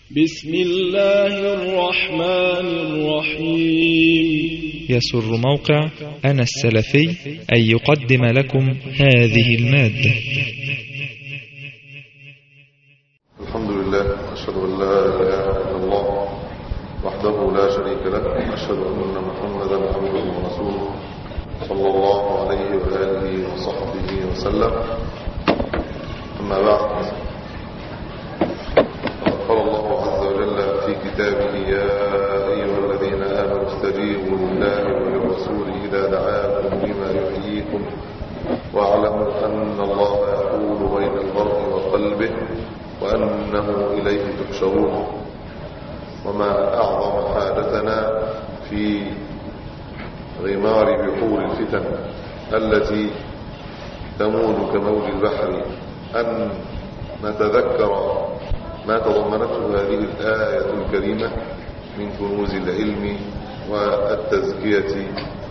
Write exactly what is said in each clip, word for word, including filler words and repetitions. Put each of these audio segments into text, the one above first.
بسم الله الرحمن الرحيم. يسر موقع أنا السلفي أن يقدم لكم هذه المادة. الحمد لله، أشهد أن لا إله إلا الله وحده لا شريك له، أشهد أن محمدا عبده ورسوله صلى الله عليه وآله وصحبه وسلم. أما بعد، قال الله عز وجل في كتابه: يا أيها الذين آمنوا استجيبوا لله وللرسول إذا دعاكم لما يحييكم واعلموا أن الله يحول بين المرء وقلبه وأنه إليه تحشرون. وما أعظم حاجتنا في غمار بحور الفتن التي تموج كموج البحر أن نتذكر ما تضمنته هذه الآية الكريمة من كنوز العلم والتزكية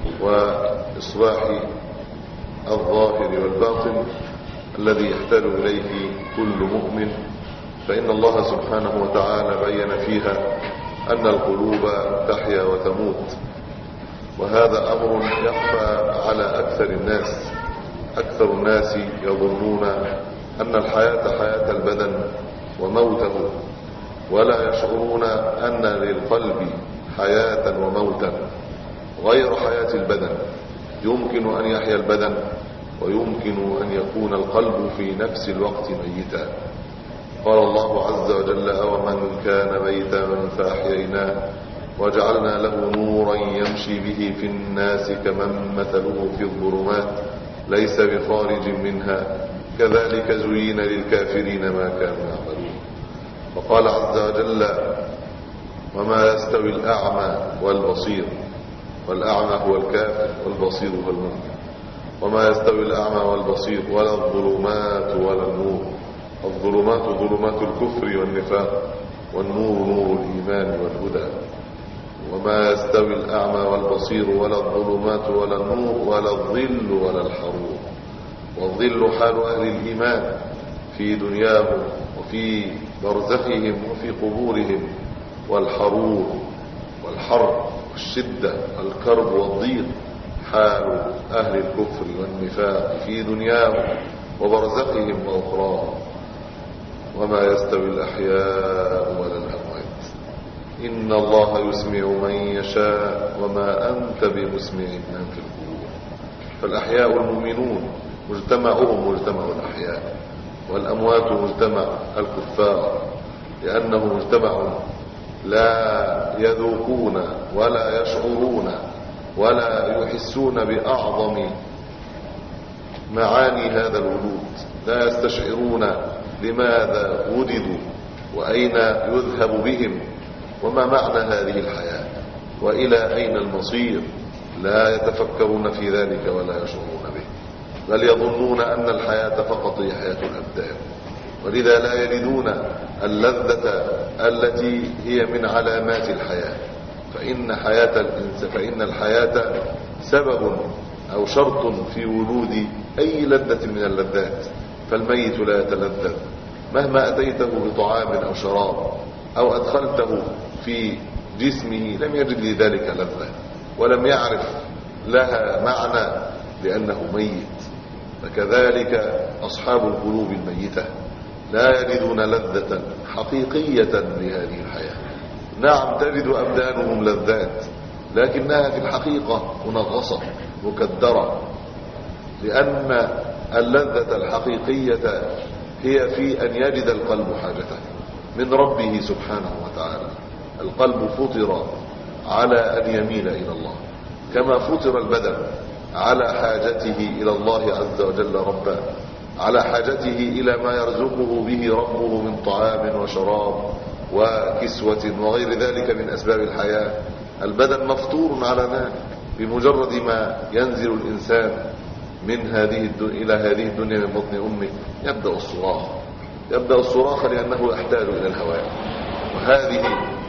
وإصلاح الظاهر والباطن الذي يحتاج إليه كل مؤمن. فإن الله سبحانه وتعالى بين فيها أن القلوب تحيا وتموت، وهذا أمر يخفى على أكثر الناس. أكثر الناس يظنون أن الحياة حياة البدن وموته، ولا يشعرون أن للقلب حياة وموتا غير حياة البدن. يمكن أن يحيا البدن ويمكن أن يكون القلب في نفس الوقت ميتا. قال الله عز وجل: أومن كان ميتا فأحييناه وجعلنا له نورا يمشي به في الناس كمن مثله في الظلمات ليس بخارج منها كذلك زين للكافرين ما كانوا يعملون. وقال عز وجل: وما يستوي الأعمى والبصير. والأعمى هو الكافر والبصير هو المؤمن. وما يستوي الأعمى والبصير ولا الظلمات ولا النور. الظلمات ظلمات الكفر والنفاق، والنور نور الإيمان والهدى. وما يستوي الأعمى والبصير ولا الظلمات ولا النور ولا الظل ولا الحرور. والظل حال أهل الإيمان في دنياهم وفي برزخهم وفي قبورهم، والحرور والحر والشدة والكرب والضيق حال أهل الكفر والنفاق في دنياهم وبرزخهم وأخراهم. وما يستوي الأحياء ولا الأموات إن الله يسمع من يشاء وما أنت بمسمع من في القبور. فالأحياء المؤمنون مجتمعهم مجتمع الأحياء، والأموات مجتمع الكفار، لأنه مجتمع لا يذوقون ولا يشعرون ولا يحسون بأعظم معاني هذا الوجود. لا يستشعرون لماذا وجدوا وأين يذهب بهم وما معنى هذه الحياة وإلى أين المصير. لا يتفكرون في ذلك ولا يشعرون به، بل يظنون أن الحياة فقط هي حياة الأبدان، ولذا لا يجدون اللذة التي هي من علامات الحياة. فإن حياة الإنسان فإن الحياة سبب أو شرط في وجود أي لذة من اللذات. فالميت لا يتلذذ مهما أتيته بطعام أو شراب أو أدخلته في جسمه، لم يجد لذلك لذة ولم يعرف لها معنى لأنه ميت. فكذلك أصحاب القلوب الميتة لا يجدون لذة حقيقية لهذه الحياة. نعم، تجد أبدانهم لذات، لكنها في الحقيقة منغصة مكدرة، لأن اللذة الحقيقية هي في أن يجد القلب حاجته من ربه سبحانه وتعالى. القلب فطر على أن يميل إلى الله، كما فطر البدن على حاجته إلى الله عز وجل ربه، على حاجته إلى ما يرزقه به ربه من طعام وشراب وكسوة وغير ذلك من أسباب الحياة. البدن مفطور على ذلك. بمجرد ما ينزل الإنسان من هذه الدنيا إلى هذه الدنيا من بطن أمه يبدأ الصراخ يبدأ الصراخ لأنه يحتاج إلى الهواء، وهذه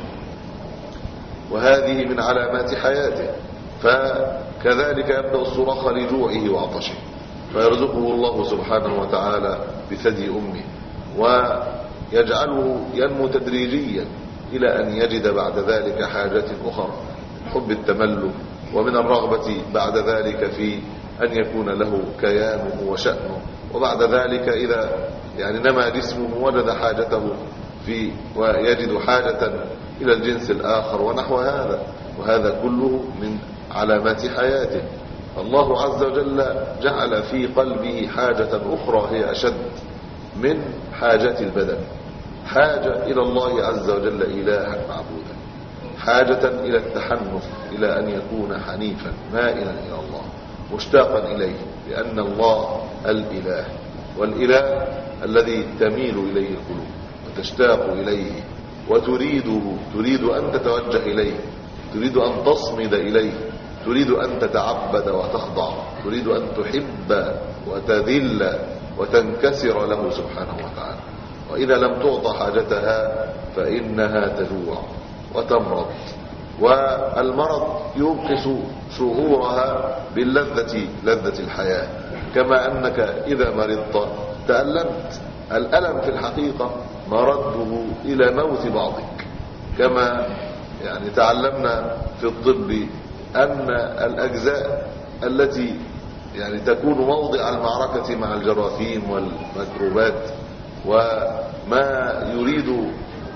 وهذه من علامات حياته. فكذلك يبدأ الصراخ لجوعه وعطشه، فيرزقه الله سبحانه وتعالى بثدي أمه، يجعله ينمو تدريجيا إلى أن يجد بعد ذلك حاجات أخرى، حب التملك، ومن الرغبة بعد ذلك في أن يكون له كيانه وشأنه، وبعد ذلك إذا يعني نما جسمه وجد حاجته في ويجد حاجة إلى الجنس الآخر ونحو هذا، وهذا كله من علامات حياته. الله عز وجل جعل في قلبه حاجة أخرى هي أشد من حاجات البدن، حاجة إلى الله عز وجل إلها معبودا، حاجة إلى التحنف، إلى أن يكون حنيفا مائلا إلى الله مشتاقا إليه، لأن الله الإله، والإله الذي تميل إليه القلوب وتشتاق إليه وتريده، تريد أن تتوجه إليه، تريد أن تصمد إليه، تريد أن تتعبد وتخضع، تريد أن تحب وتذل وتنكسر له سبحانه وتعالى. وإذا لم تعطى حاجتها فإنها تجوع وتمرض، والمرض ينقص شعورها باللذة، لذة الحياة، كما أنك إذا مرضت تألمت. الألم في الحقيقة مرده إلى موت بعضك، كما يعني تعلمنا في الطب أن الأجزاء التي يعني تكون موضع المعركة مع الجراثيم والميكروبات وما يريد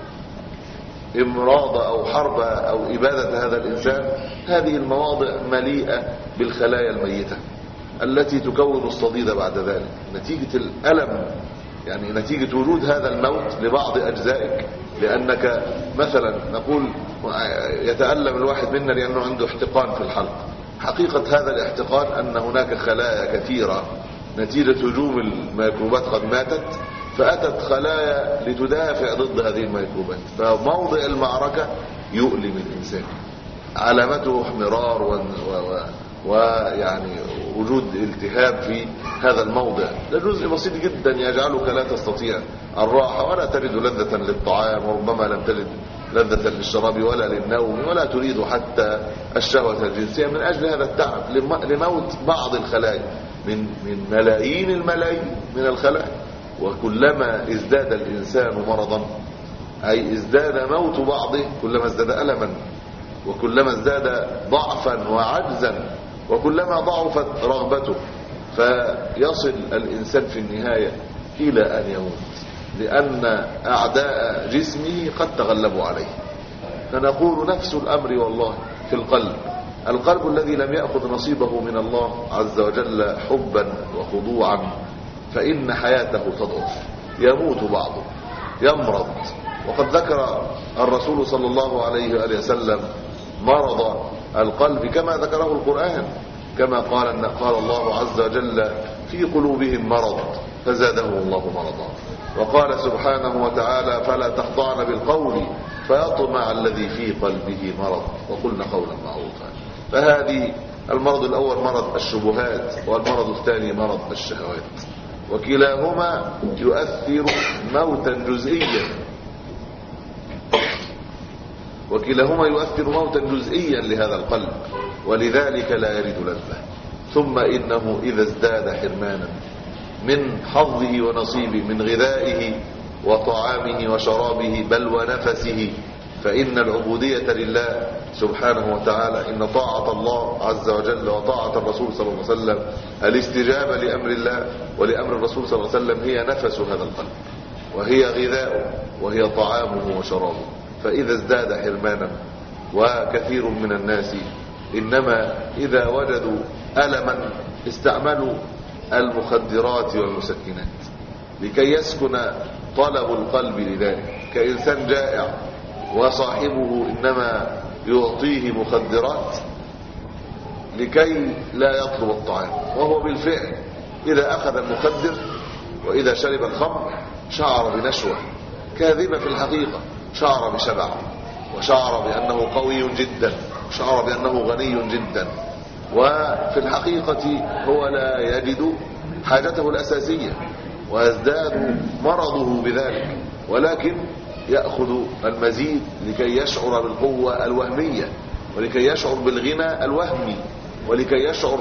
امراض أو حرب أو إبادة هذا الإنسان، هذه المواضع مليئة بالخلايا الميتة التي تكون الصديد بعد ذلك نتيجة الألم، يعني نتيجة وجود هذا الموت لبعض أجزائك. لأنك مثلا نقول يتألم الواحد منا لأنه عنده احتقان في الحلق، حقيقة هذا الاحتقان أن هناك خلايا كثيرة نتيجة هجوم الميكروبات قد ماتت، فأتت خلايا لتدافع ضد هذه الميكروبات، فموضع المعركة يؤلم الإنسان، علامته احمرار ويعني وجود التهاب في هذا الموضع. ده جزء بسيط جدا يجعلك لا تستطيع الراحة ولا تجد لذة للطعام، وربما لم تجد لذة للشراب ولا للنوم، ولا تريد حتى الشهوة الجنسية من أجل هذا التعب، لموت بعض الخلايا من من ملايين الملايين من الخلايا. وكلما ازداد الإنسان مرضا أي ازداد موت بعضه، كلما ازداد ألما، وكلما ازداد ضعفا وعجزا، وكلما ضعفت رغبته، فيصل الإنسان في النهاية إلى أن يموت، لأن أعداء جسمه قد تغلبوا عليه. فنقول نفس الأمر والله في القلب، القلب الذي لم يأخذ نصيبه من الله عز وجل حبا وخضوعا، فإن حياته تضعف، يموت بعضه، يمرض. وقد ذكر الرسول صلى الله عليه وآله وسلم مرض القلب كما ذكره القرآن، كما قال قال الله عز وجل في قلوبهم مرض فزادهم الله مرضا، وقال سبحانه وتعالى فلا تخضعن بالقول فيطمع الذي في قلبه مرض وقلن قولا معروفا. فهذه المرض الأول مرض الشبهات، والمرض الثاني مرض الشهوات، وكلاهما يؤثر موتا جزئيا، وكلاهما يؤثر موتا جزئيا لهذا القلب، ولذلك لا يجد لذة. ثم إنه إذا ازداد حرمانا من حظه ونصيبه من غذائه وطعامه وشرابه بل ونفسه، فإن العبودية لله سبحانه وتعالى، إن طاعة الله عز وجل وطاعة الرسول صلى الله عليه وسلم، الاستجابة لأمر الله ولأمر الرسول صلى الله عليه وسلم هي نفس هذا القلب، وهي غذاؤه، وهي طعامه وشرابه. فإذا ازداد حرمانا، وكثير من الناس إنما إذا وجدوا ألما استعملوا المخدرات والمسكنات لكي يسكن طلب القلب لذلك، كإنسان جائع وصاحبه إنما يعطيه مخدرات لكي لا يطلب الطعام، وهو بالفعل إذا أخذ المخدر وإذا شرب الخمر شعر بنشوة كاذبة، في الحقيقة شعر بشبع، وشعر بأنه قوي جدا، وشعر بأنه غني جدا، وفي الحقيقة هو لا يجد حاجته الأساسية، ويزداد مرضه بذلك، ولكن يأخذ المزيد لكي يشعر بالقوة الوهمية، ولكي يشعر بالغنى الوهمي، ولكي يشعر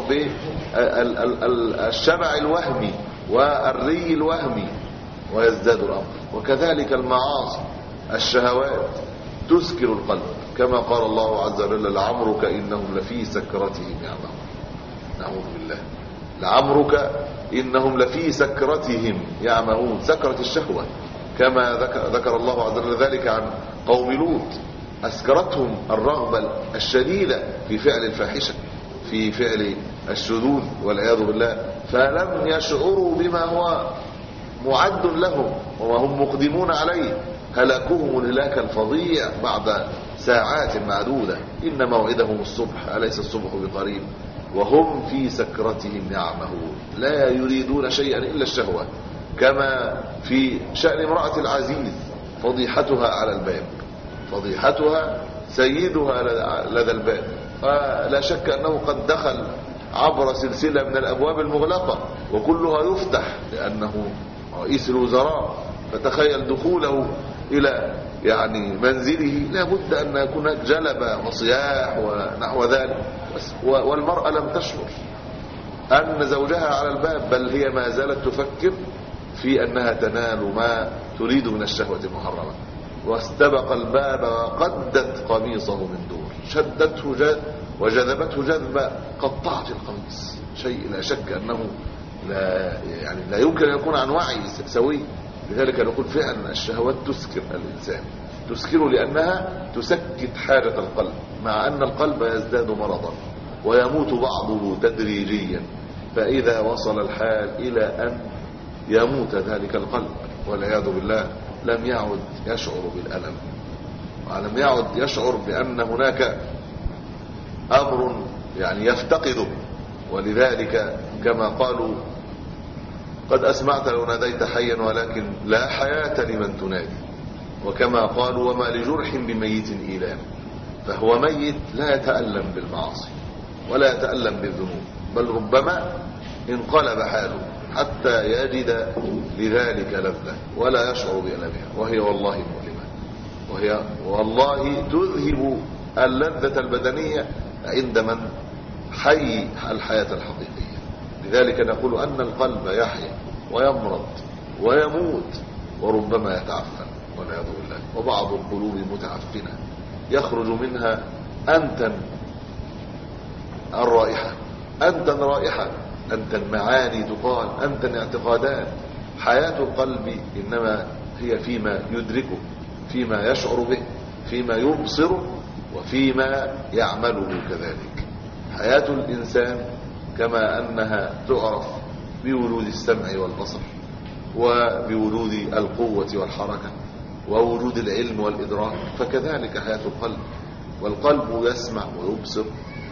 بالشبع الوهمي والري الوهمي، ويزداد الأمر. وكذلك المعاصي الشهوات تسكر القلب، كما قال الله عز وجل لعمرك إنهم لفي سكرتهم يعمهون. نعوذ بالله. لعمرك إنهم لفي سكرتهم يعمهون، سكرة الشهوة، كما ذكر, ذكر الله عز وجل ذلك عن قوم لوط، أسكرتهم الرغبة الشديدة في فعل الفاحشة، في فعل الشذوذ والعياذ بالله، فلم يشعروا بما هو معد لهم وهم مقدمون عليه، هلاكهم الهلاك الفظيع بعد ساعات معدودة. إن موعدهم الصبح أليس الصبح بقريب وهم في سكرتهم يعمهون، لا يريدون شيئا إلا الشهوة. كما في شأن امرأة العزيز، فضيحتها على الباب، فضيحتها سيدها لدى الباب، فلا شك أنه قد دخل عبر سلسلة من الأبواب المغلقة وكلها يفتح لأنه رئيس الوزراء، فتخيل دخوله إلى يعني منزله لابد أن يكون هناك جلبة وصياح ونحو ذلك، والمرأة لم تشعر أن زوجها على الباب، بل هي ما زالت تفكر في أنها تنال ما تريد من الشهوة المحرمة، واستبق الباب وقدت قميصه من دور، شدته جذب وجذبته جذبة قطعت القميص، شيء لا شك أنه لا يعني لا يمكن أن يكون عن وعي سوي. لذلك نقول فعلا الشهوات تسكر الإنسان، تسكره لأنها تسكت حاجة القلب، مع أن القلب يزداد مرضا ويموت بعضه تدريجيا، فإذا وصل الحال إلى أن يموت ذلك القلب والعياذ بالله لم يعد يشعر بالألم، ولم يعد يشعر بأن هناك أمر يعني يفتقده. ولذلك كما قالوا قد أسمعت لو ناديت حيا ولكن لا حياة لمن تنادي، وكما قالوا وما لجرح بميت إيلام، فهو ميت لا يتألم بالمعاصي ولا يتألم بالذنوب، بل ربما انقلب حاله حتى يجد لذلك لذة ولا يشعر بألمها، وهي والله مؤلمة، وهي والله تذهب اللذة البدنية عند من حي الحياة الحقيقية. لذلك نقول أن القلب يحيا ويمرض ويموت وربما يتعفن والعياذ بالله، وبعض القلوب متعفنة يخرج منها أنتن الرائحة، أنتن رائحة، أنتن معاني تقال، أنتن اعتقادات. حياة القلب إنما هي فيما يدركه، فيما يشعر به، فيما يبصره، وفيما يعمله كذلك. حياة الإنسان كما أنها تعرف بوجود السمع والبصر وبوجود القوة والحركة ووجود العلم والإدراك، فكذلك حياة القلب. والقلب يسمع ويبصر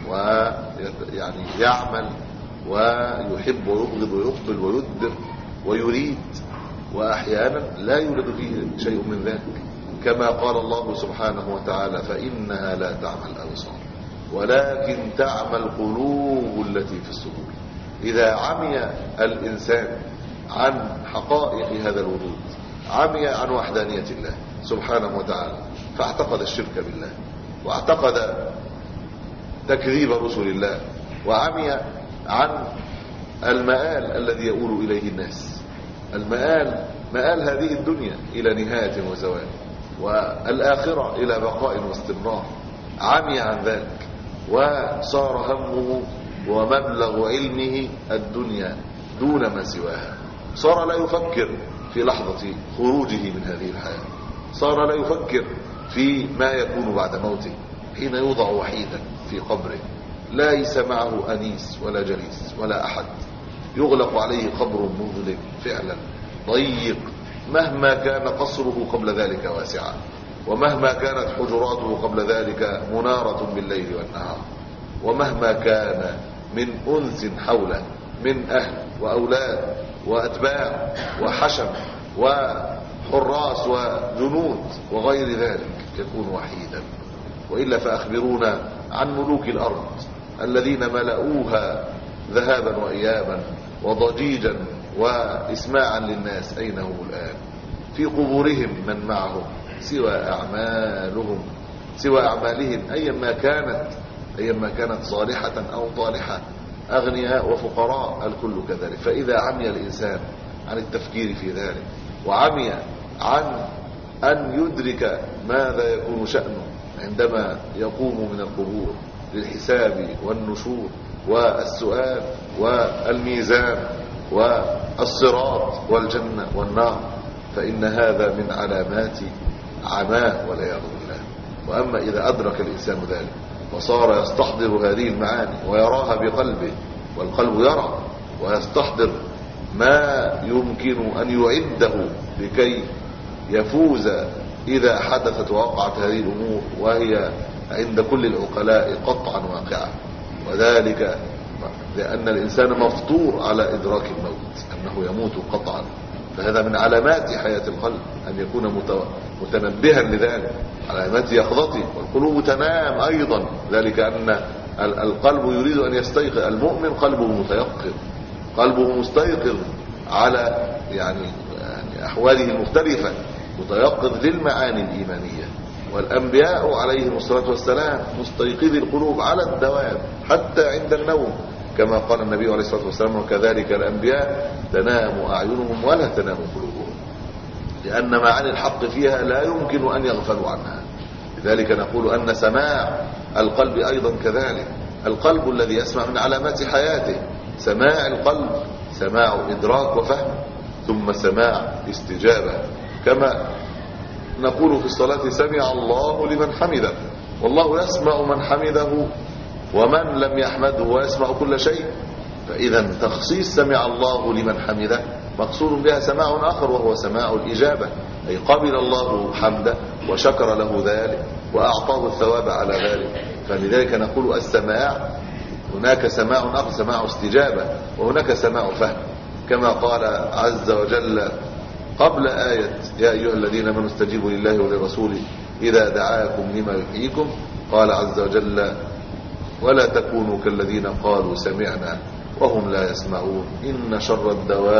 ويعني يعمل ويحب ويبغض ويقبل ويدبر ويريد، وأحيانا لا يوجد فيه شيء من ذلك، كما قال الله سبحانه وتعالى فإنها لا تعمى الأبصار ولكن تعمى القلوب التي في الصدور. إذا عمي الإنسان عن حقائق هذا الوجود، عمي عن وحدانية الله سبحانه وتعالى، فاعتقد الشرك بالله واعتقد تكذيب رسل الله، وعمي عن المآل الذي يؤول إليه الناس، المآل مآل هذه الدنيا إلى نهاية وزوال، والآخرة إلى بقاء واستمرار، عمي عن ذلك وصار همه ومبلغ علمه الدنيا دون ما سواها، صار لا يفكر في لحظة خروجه من هذه الحياة، صار لا يفكر في ما يكون بعد موته حين يوضع وحيدا في قبره ليس معه أنيس ولا جليس ولا أحد، يغلق عليه قبر مظلم فعلا ضيق، مهما كان قصره قبل ذلك واسعا، ومهما كانت حجراته قبل ذلك منارة بالليل والنهار، ومهما كان من أنس حوله من أهل وأولاد وأتباع وحشم وحراس وجنود وغير ذلك يكون وحيدا. وإلا فأخبرونا عن ملوك الأرض الذين ملؤوها ذهابا وإيابا وضجيجا وإسماعا للناس، أين هم الآن؟ في قبورهم من معهم سوى أعمالهم سوى أعمالهم أيما كانت أيما كانت صالحة أو طالحة، أغنياء وفقراء الكل كذلك. فإذا عمي الإنسان عن التفكير في ذلك وعمي عن أن يدرك ماذا يكون شأنه عندما يقوم من القبور للحساب والنشور والسؤال والميزان والصراط والجنة والنار، فإن هذا من علامات عماه والعياذ بالله. وأما إذا أدرك الإنسان ذلك وصار يستحضر هذه المعاني ويراها بقلبه، والقلب يرى ويستحضر ما يمكن أن يعده لكي يفوز إذا حدثت ووقعت هذه الأمور، وهي عند كل العقلاء قطعا واقعة، وذلك لأن الإنسان مفطور على إدراك الموت أنه يموت قطعا. فهذا من علامات حياة القلب أن يكون متنبها لذلك، علامات يقظته. والقلوب تنام أيضا، ذلك أن القلب يريد أن يستيقظ. المؤمن قلبه متيقظ، قلبه مستيقظ على يعني أحواله المختلفة، متيقظ للمعاني الإيمانية. والأنبياء عليهم الصلاة والسلام مستيقظي القلوب على الدوام حتى عند النوم، كما قال النبي عليه الصلاة والسلام: وكذلك الأنبياء تنام أعينهم ولا تنام قلوبهم، لأن معاني الحق فيها لا يمكن أن يغفلوا عنها. لذلك نقول أن سماع القلب أيضا كذلك. القلب الذي يسمع من علامات حياته سماع القلب، سماع إدراك وفهم، ثم سماع استجابة. كما نقول في الصلاة: سمع الله لمن حمده. والله يسمع من حمده ومن لم يحمده ويسمع كل شيء. فإذا تخصيص سمع الله لمن حمده مقصود بها سماع آخر، وهو سماع الإجابة، أي قبل الله حمده وشكر له ذلك وأعطاه الثواب على ذلك. فلذلك نقول السماع هناك سماع آخر، سماع استجابة، وهناك سماع فهم، كما قال عز وجل قبل آية: يا أيها الذين آمنوا استجيبوا لله ولرسوله إذا دعاكم لما يحييكم. قال عز وجل: ولا تكونوا كالذين قالوا سمعنا وهم لا يسمعون إن شر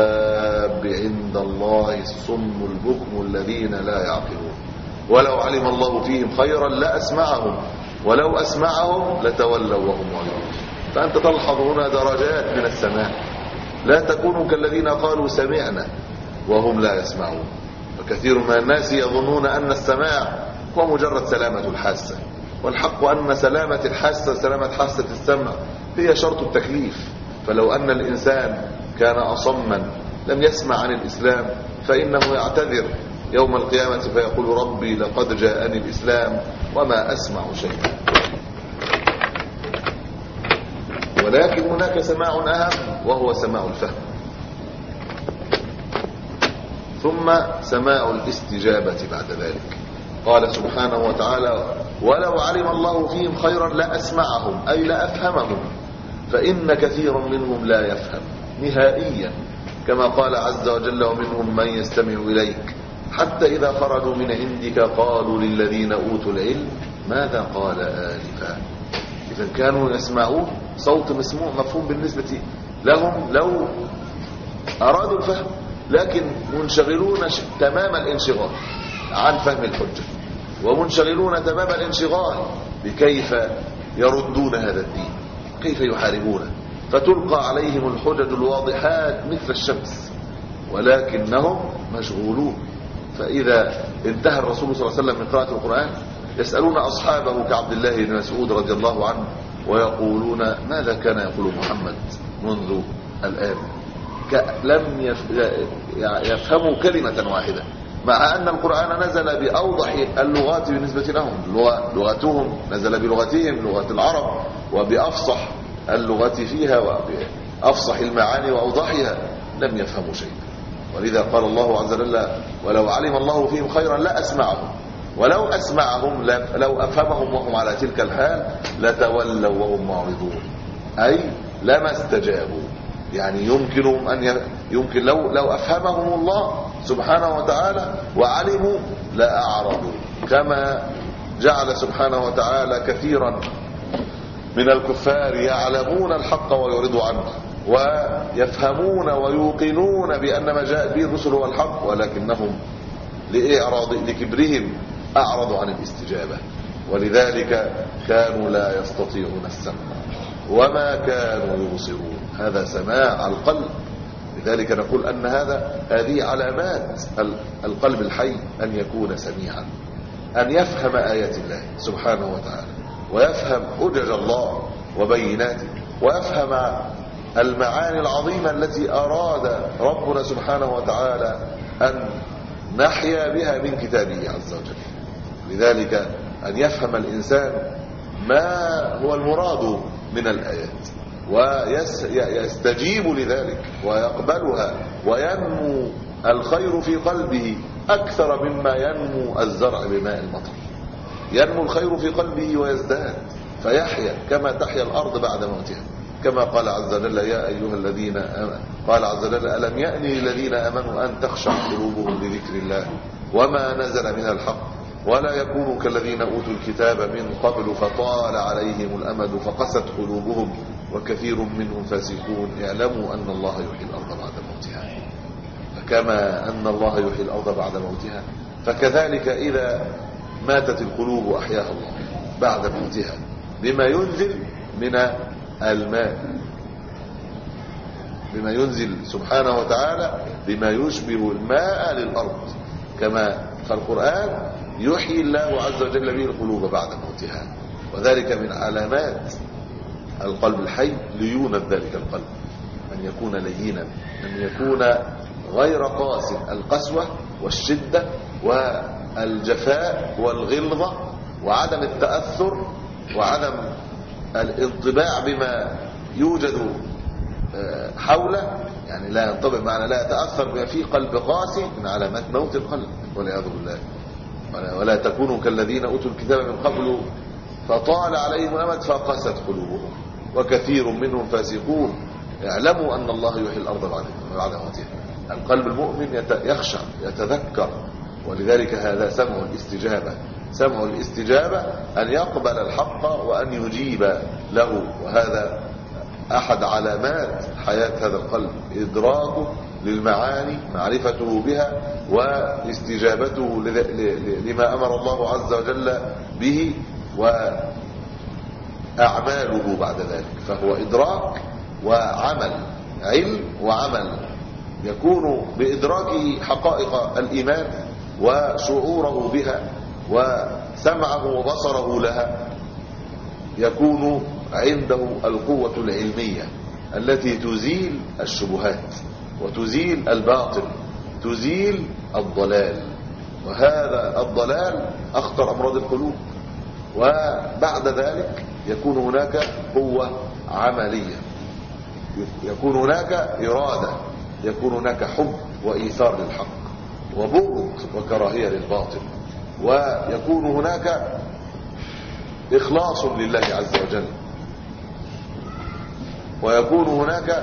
الدواب عند الله الصم البكم الذين لا يعقلون ولو علم الله فيهم خيرا لأسمعهم ولو أسمعهم لتولوا وهم معرضون. فأنت تلحظ هنا درجات من السماع. لا تكونوا كالذين قالوا سمعنا وهم لا يسمعون. وكثير من الناس يظنون أن السماع هو مجرد سلامة الحاسة، والحق أن سلامة الحاسة، سلامة حاسة السمع، هي شرط التكليف. فلو أن الإنسان كان أصما لم يسمع عن الإسلام فإنه يعتذر يوم القيامة فيقول: ربي لقد جاءني الإسلام وما أسمع شيئا. ولكن هناك سماع أهم، وهو سماع الفهم، ثم سماع الاستجابة بعد ذلك. قال سبحانه وتعالى: ولو علم الله فيهم خيرا لأسمعهم، أي لأفهمهم، فإن كثيرا منهم لا يفهم نهائيا، كما قال عز وجل: ومنهم من يستمع إليك حتى إذا خرجوا من عندك قالوا للذين أوتوا العلم ماذا قال آنفا. إذا كانوا يسمعون صوت مسموع مفهوم بالنسبة لهم لو أرادوا الفهم، لكن منشغلون تمام الانشغال عن فهم الحجة، ومنشغلون تمام الانشغال بكيف يردون هذا الدين، كيف يحاربونه، فتلقى عليهم الحجج الواضحات مثل الشمس، ولكنهم مشغولون. فإذا انتهى الرسول صلى الله عليه وسلم من قراءة القرآن يسألون أصحابه كعبد الله بن مسعود رضي الله عنه ويقولون: ماذا كان يقول محمد منذ الآن؟ لم يفهموا كلمة واحدة، مع أن القرآن نزل بأوضح اللغات بالنسبة لهم، لغتهم نزل بلغتهم لغة العرب وبأفصح اللغة فيها وبأفصح المعاني وأوضحها، لم يفهموا شيئا. ولذا قال الله عز وجل: ولو علم الله فيهم خيرا لأسمعهم، ولو أسمعهم لو أفهمهم وهم على تلك الحال لتولوا وهم معرضون، أي لما استجابوا. يعني يمكنهم أن ي... يمكن لو لو أفهمهم الله سبحانه وتعالى وعلموا لأعرضوا، كما جعل سبحانه وتعالى كثيرا من الكفار يعلمون الحق ويعرضوا عنه، ويفهمون ويوقنون بأن ما جاء به الرسل هو الحق، ولكنهم لإعراض لكبرهم أعرضوا عن الاستجابة، ولذلك كانوا لا يستطيعون السمع وما كانوا يبصرون. هذا سماع القلب لذلك نقول أن هذا هذه علامات القلب الحي، أن يكون سميعا، أن يفهم آيات الله سبحانه وتعالى، ويفهم حجج الله وبيناته، ويفهم المعاني العظيمة التي أراد ربنا سبحانه وتعالى أن نحيا بها من كتابه عز وجل. لذلك أن يفهم الإنسان ما هو المراد من الآيات ويستجيب لذلك ويقبلها، وينمو الخير في قلبه أكثر مما ينمو الزرع بماء المطر. ينمو الخير في قلبه ويزداد، فيحيا كما تحيا الأرض بعد موتها، كما قال عز وجل: يا أيها الذين آمنوا، قال عز وجل: ألم يأن للذين آمنوا أن تخشع قلوبهم لذكر الله وما نزل من الحق ولا يكونوا كالذين أوتوا الكتاب من قبل فطال عليهم الأمد فقست قلوبهم وكثير منهم فاسقون اعلموا أن الله يحيي الأرض بعد موتها. فكما أن الله يحيي الأرض بعد موتها، فكذلك إذا ماتت القلوب أحياها الله بعد موتها بما ينزل من الماء، بما ينزل سبحانه وتعالى بما يشبه الماء للأرض، كما فالقرآن يحيي الله عز وجل به القلوب بعد موتها. وذلك من علامات القلب الحي ليونة ذلك القلب، أن يكون لينا، أن يكون غير قاس، القسوة والشدة والجفاء والغلظة وعدم التأثر وعدم الانطباع بما يوجد حوله، يعني لا ينطبع معنا، لا يتأثر بما فيه قلب قاسي، من علامات موت القلب والعياذ بالله. ولا تكونوا كالذين أوتوا الكتاب من قبل فطال عليهم الأمد فقست قلوبهم وكثير منهم فاسقون اعلموا أن الله يحيي الأرض بعد موتها. القلب المؤمن يخشع يتذكر، ولذلك هذا سمع الاستجابة. سمع الاستجابة أن يقبل الحق وأن يجيب له، وهذا أحد علامات حياة هذا القلب، إدراكه للمعاني، معرفته بها، واستجابته لما أمر الله عز وجل به، وأعماله بعد ذلك. فهو إدراك وعمل، علم وعمل، يكون بإدراكه حقائق الإيمان وشعوره بها وسمعه وبصره لها، يكون عنده القوة العلمية التي تزيل الشبهات وتزيل الباطل، تزيل الضلال، وهذا الضلال أخطر أمراض القلوب. وبعد ذلك يكون هناك قوة عملية، يكون هناك إرادة، يكون هناك حب وإيثار للحق وبغض وكراهية للباطل، ويكون هناك إخلاص لله عز وجل، ويكون هناك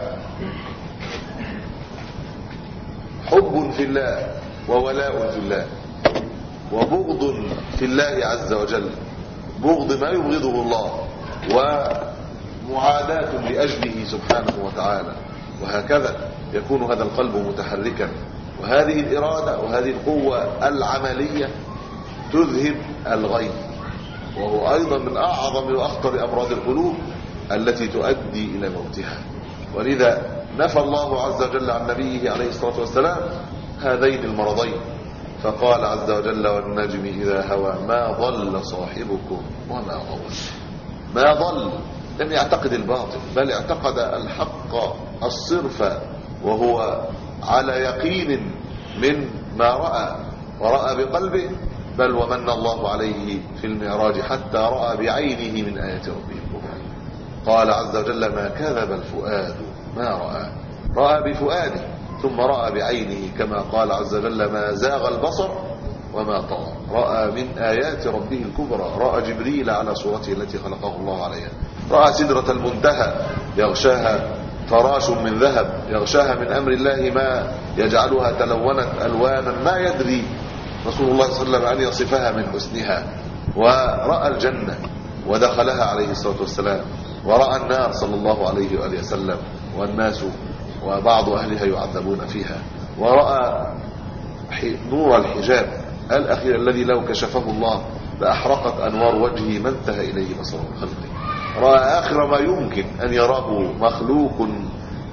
حب في الله وولاء في الله وبغض في الله عز وجل، بغض ما يبغضه الله ومعاداة لأجله سبحانه وتعالى. وهكذا يكون هذا القلب متحركا، وهذه الإرادة وهذه القوة العملية تذهب الغيظ، وهو أيضا من أعظم وأخطر أمراض القلوب التي تؤدي إلى موتها. ولذا نفى الله عز وجل عن نبيه عليه الصلاة والسلام هذين المرضين، فقال عز وجل: والنجم إذا هوى ما ضل صاحبكم وما غوى. ما ضل، لم يعتقد الباطل، بل اعتقد الحق الصرف، وهو على يقين من ما رأى، ورأى بقلبه، بل ومن الله عليه في المعراج حتى رأى بعينه من آيات ربه الكبرى. قال عز وجل: ما كذب الفؤاد ما رأى. رأى بفؤاده ثم رأى بعينه، كما قال عز وجل: ما زاغ البصر وما طغى. رأى من آيات ربه الكبرى، رأى جبريل على صورته التي خلقه الله عليها، رأى سدرة المنتهى يغشاها فراش من ذهب، يغشاها من أمر الله ما يجعلها تلونت ألوانا ما يدري رسول الله صلى الله عليه وسلم أن يصفها من حسنها. ورأى الجنة ودخلها عليه الصلاة والسلام، ورأى النار صلى الله عليه وآله وسلم والناس وبعض أهلها يعذبون فيها، ورأى نور الحجاب الأخير الذي لو كشفه الله لأحرقت أنوار وجهه ما انتهى إليه بصر خلقه. رأى آخر ما يمكن أن يراه مخلوق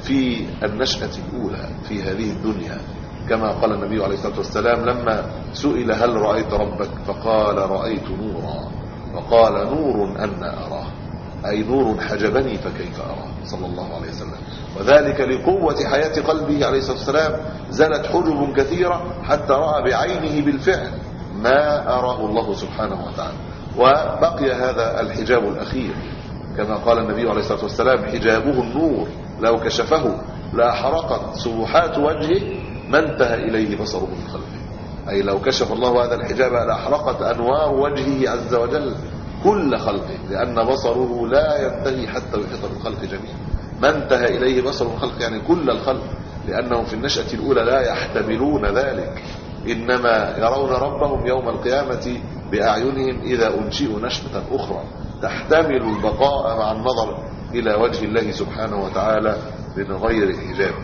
في النشأة الأولى في هذه الدنيا، كما قال النبي عليه الصلاة والسلام لما سئل هل رأيت ربك فقال رأيت نورا، وقال نور أن أراه، أي نور حجبني فكيف أراه صلى الله عليه وسلم. وذلك لقوة حياة قلبه عليه الصلاة والسلام، زالت حجب كثيرة حتى رأى بعينه بالفعل ما أراه الله سبحانه وتعالى. وبقي هذا الحجاب الأخير كما قال النبي عليه الصلاة والسلام حجابه النور لو كشفه لأحرقت سبحات وجهه ما انتهى إليه بصره من خلفه، أي لو كشف الله هذا الحجاب لأحرقت أنوار وجهه عز وجل كل خلقه، لأن بصره لا ينتهي حتى يحيط بالخلق جميعا. ما انتهى إليه بصر الخلق يعني كل الخلق، لأنهم في النشأة الأولى لا يحتملون ذلك، إنما يرون ربهم يوم القيامة بأعينهم إذا أنشئوا نشأة أخرى تحتمل البقاء مع النظر إلى وجه الله سبحانه وتعالى من غير حجاب.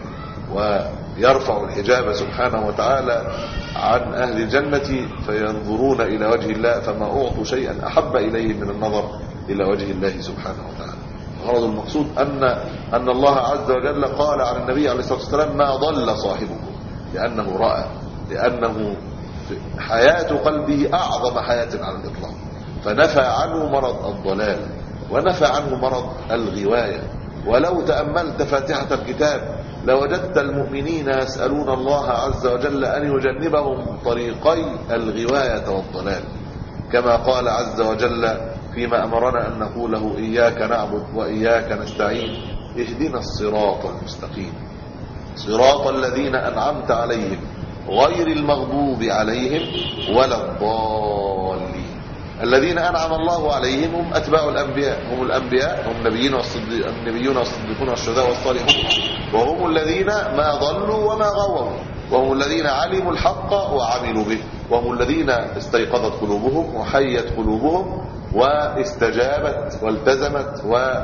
ويرفع الحجاب سبحانه وتعالى عن أهل الجنة فينظرون إلى وجه الله، فما أعطوا شيئا أحب إليهم من النظر إلى وجه الله سبحانه وتعالى. غرض المقصود أن أن الله عز وجل قال عن النبي عليه الصلاة والسلام ما ضل صاحبكم، لأنه رأى، لأنه حياة قلبه أعظم حياة على الإطلاق، فنفى عنه مرض الضلال ونفى عنه مرض الغواية. ولو تأملت فاتحة الكتاب لوجدت المؤمنين يسألون الله عز وجل أن يجنبهم طريقي الغواية والضلال، كما قال عز وجل فيما أمرنا أن نقوله إياك نعبد وإياك نستعين اهدنا الصراط المستقيم صراط الذين أنعمت عليهم غير المغضوب عليهم ولا الضالين. الذين أنعم الله عليهم هم أتباع الأنبياء، هم الأنبياء، هم النبيين والصديقون النبيون والصديقون والشهداء والصالحون، وهم الذين ما ضلوا وما غووا، وهم الذين علموا الحق وعملوا به، وهم الذين استيقظت قلوبهم وحيت قلوبهم واستجابت والتزمت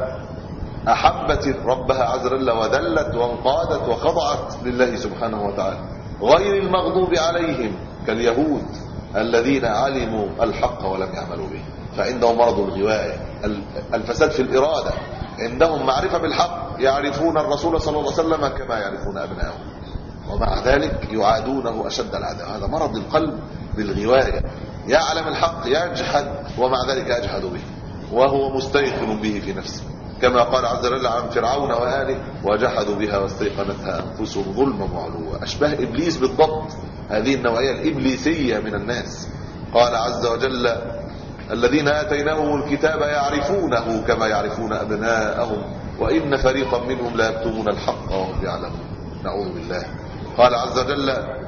وأحبت ربها عز وجل وذلت وانقادت وخضعت لله سبحانه وتعالى. غير المغضوب عليهم كاليهود الذين علموا الحق ولم يعملوا به، فعندهم مرض الغواية، الفساد في الإرادة، عندهم معرفة بالحق، يعرفون الرسول صلى الله عليه وسلم كما يعرفون أبنائهم، ومع ذلك يعادونه أشد العداوة. هذا مرض القلب بالغواية، يعلم الحق يجحد ومع ذلك يجحد به وهو مستيقن به في نفسه، كما قال عز وجل عن فرعون وآله وجحدوا بها واستيقنتها أنفسهم ظلما وعلوا. أشبه إبليس بالضبط، هذه النوعية الإبليسية من الناس. قال عز وجل الذين آتيناهم الكتاب يعرفونه كما يعرفون أبناءهم وإن فريقا منهم لا يكتمون الحق وهم يعلمون. نعوذ بالله. قال عز وجل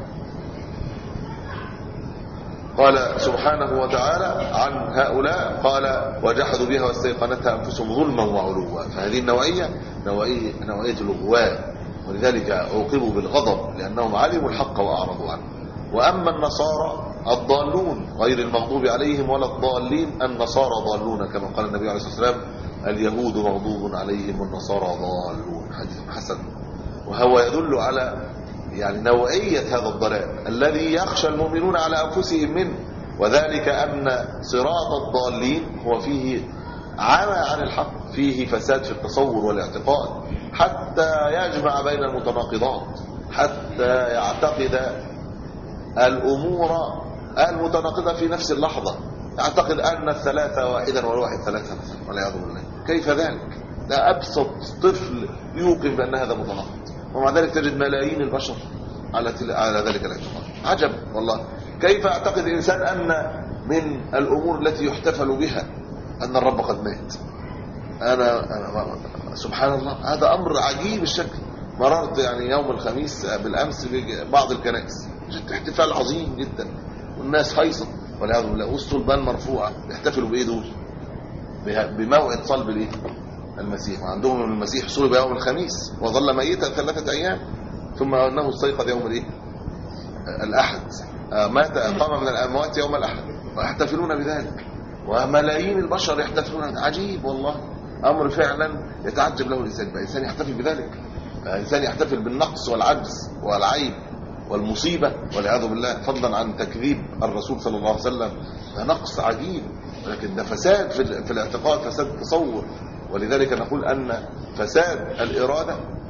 قال سبحانه وتعالى عن هؤلاء قال وجحدوا بها واستيقنتها أنفسهم ظلما وعلوا. فهذه النوعية نوعية, نوعية الغواة، ولذلك عوقبوا بالغضب لأنهم علموا الحق وأعرضوا عنه. وأما النصارى الضالون غير المغضوب عليهم ولا الضالين، النصارى ضالون كما قال النبي عليه الصلاة والسلام اليهود مغضوب عليهم والنصارى ضالون، حديث حسن. وهو يدل على يعني نوعية هذا الضلال الذي يخشى المؤمنون على أنفسهم منه، وذلك أن صراط الضالين هو فيه عمى عن الحق، فيه فساد في التصور والاعتقاد حتى يجمع بين المتناقضات، حتى يعتقد الأمور المتناقضة في نفس اللحظة، يعتقد أن الثلاثة واحدا والواحد ثلاثة والعياذ بالله. كيف ذلك؟ لا أبسط طفل يوقن بأن هذا متناقض، ومع ذلك تجد ملايين البشر على على ذلك الاعتقاد. عجب والله، كيف يعتقد إنسان أن من الأمور التي يحتفل بها أن الرب قد مات؟ أنا, أنا سبحان الله، هذا أمر عجيب الشكل. مررت يعني يوم الخميس بالأمس ببعض الكنائس، جد احتفال عظيم جدا والناس هيصة والعياذ بالله، وسط البان مرفوعة، يحتفلوا بإيه دول؟ بموعد صلب الإيه؟ المسيح. وعندهم المسيح صلب يوم الخميس وظل ميتا ثلاثة أيام ثم أنه استيقظ يوم الإيه؟ الأحد، مات قام من الأموات يوم الأحد، ويحتفلون بذلك وملايين البشر يحتفلون. عجيب والله، أمر فعلا يتعجب له الإنسان. الإنسان يحتفل بذلك، الإنسان يحتفل بالنقص والعجز والعيب والمصيبة والعياذ بالله، فضلا عن تكذيب الرسول صلى الله عليه وسلم. ده نقص عجيب، ولكن ده فساد في الاعتقاد، فساد التصور. ولذلك نقول أن فساد الإرادة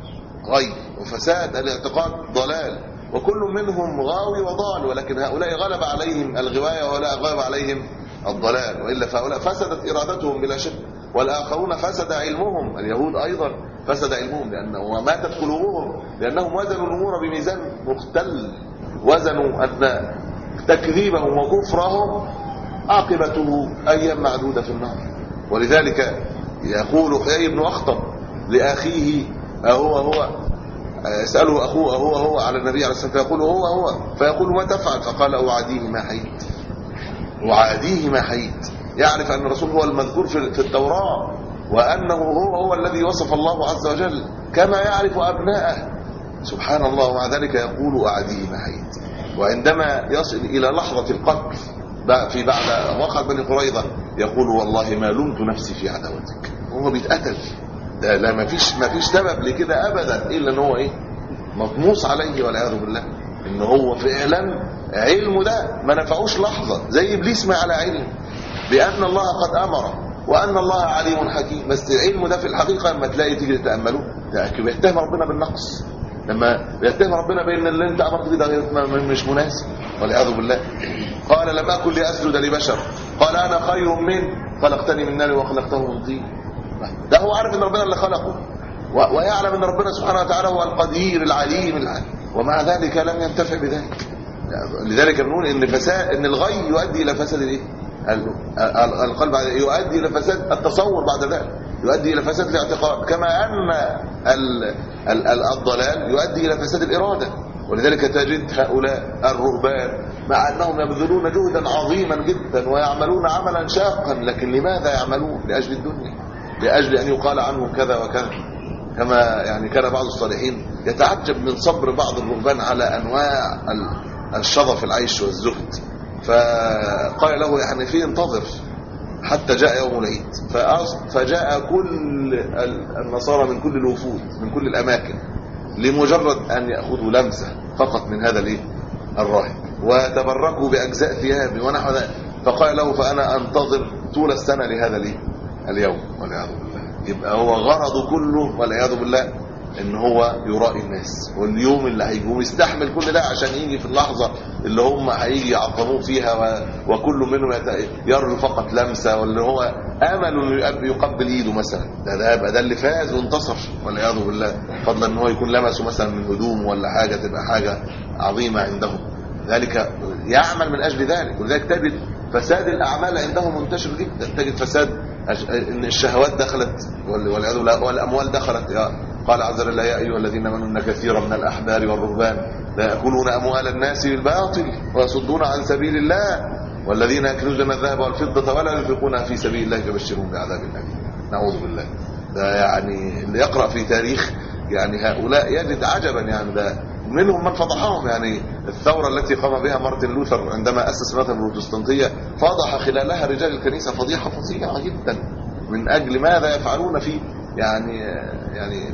غي، وفساد الاعتقاد ضلال، وكل منهم غاوي وضال، ولكن هؤلاء غلب عليهم الغواية وهؤلاء غلب عليهم الضلال، وإلا فهؤلاء فسدت إرادتهم بلا شك، والآخرون فسد علمهم، اليهود أيضا فسد علمهم لأنه وماتت قلوبهم لأنهم وزنوا الأمور بميزان مختل، وزنوا أن تكذيبهم وكفرهم عاقبته أيام معدودة في النار. ولذلك يقول حيي بن أخطب لأخيه أهو هو يسأله أخوه أهو هو على النبي عليه الصلاة والسلام، فيقول هو هو، فيقول ما تفعل؟ فقال أعاديه ما حييت، أعاديه ما حييت. يعرف أن الرسول هو المذكور في التوراة، وأنه هو هو الذي وصف الله عز وجل كما يعرف أبناءه سبحان الله، ومع ذلك يقول أعاديه ما حييت. وعندما يصل إلى لحظة القتل في بعد وقعة بني قريظة يقول والله ما لمت نفسي في عداوتك، وهو بيتقتل. ده لا ما فيش ما فيش سبب لكده ابدا الا ان هو ايه مطموس عليه والعياذ بالله، ان هو فعلا علمه ده ما نفعوش لحظه، زي ابليس ما على علم بان الله قد امره وان الله عليم حكيم، بس علمه ده في الحقيقه لما تلاقي تيجي تتامله بيتهم ربنا بالنقص، لما بيتهم ربنا بان اللي انت امرت بيه ده مش مناسب والعياذ بالله. قال لم اكن لاسجد لبشر قال انا خير منه خلقتني من نار وخلقته من طين. ده هو عارف ان ربنا اللي خلقه ويعلم ان ربنا سبحانه وتعالى هو القدير العليم العليم، ومع ذلك لم ينتفع بذلك. لذلك بنقول ان فساد ان الغي يؤدي الى فساد الايه القلب، يؤدي الى فساد التصور، بعد ذلك يؤدي الى فساد الاعتقاد، كما ان الضلال يؤدي الى فساد الاراده. ولذلك تجد هؤلاء الرهبان مع انهم يبذلون جهدا عظيما جدا ويعملون عملا شاقا، لكن لماذا يعملون؟ لاجل الدنيا، لاجل ان يقال عنهم كذا وكذا. كما يعني كان بعض الصالحين يتعجب من صبر بعض الرهبان على انواع الشظف العيش والزهد، فقال له يعني في انتظر حتى جاء يوم العيد، فجاء كل النصارى من كل الوفود من كل الاماكن لمجرد ان ياخذوا لمسه فقط من هذا الايه الراهب، وتبركوا باجزاء ثيابه ونحو ذلك. فقال له فانا انتظر طول السنه لهذا الايه اليوم والعياذ بالله. يبقى هو غرضه كله والعياذ بالله ان هو يرائي الناس، واليوم اللي هيجوا يستحمل كل ده عشان يجي في اللحظه اللي هم هيجي يعظموه فيها، وكل منهم يرجو فقط لمسه، واللي هو امل يقبل ايده مثلا، ده ده يبقى ده اللي فاز وانتصر والعياذ بالله، فضلا ان هو يكون لمسه مثلا من هدوم ولا حاجه تبقى حاجه عظيمه عندهم. ذلك يعمل من اجل ذلك. ولذلك تجد فساد الاعمال عندهم منتشر جدا، تجد فساد ان الشهوات دخلت والعياذ بالله والاموال دخلت. يا قال عز وجل يا ايها الذين امنوا ان كثيرا من الاحبار والرهبان لا ياكلون اموال الناس بالباطل ويصدون عن سبيل الله والذين يكنزون الذهب والفضه ولا ينفقونها في سبيل الله فبشرهم بعذاب اليم. نعوذ بالله. ده يعني اللي يقرا في تاريخ يعني هؤلاء يجد عجبا، يعني ده منهم من فضحهم. يعني الثوره التي قام بها مارتن لوثر عندما اسس المذهب البروتستانتيه فضح خلالها رجال الكنيسه فضيحه فظيعه جدا من اجل ماذا يفعلون في يعني يعني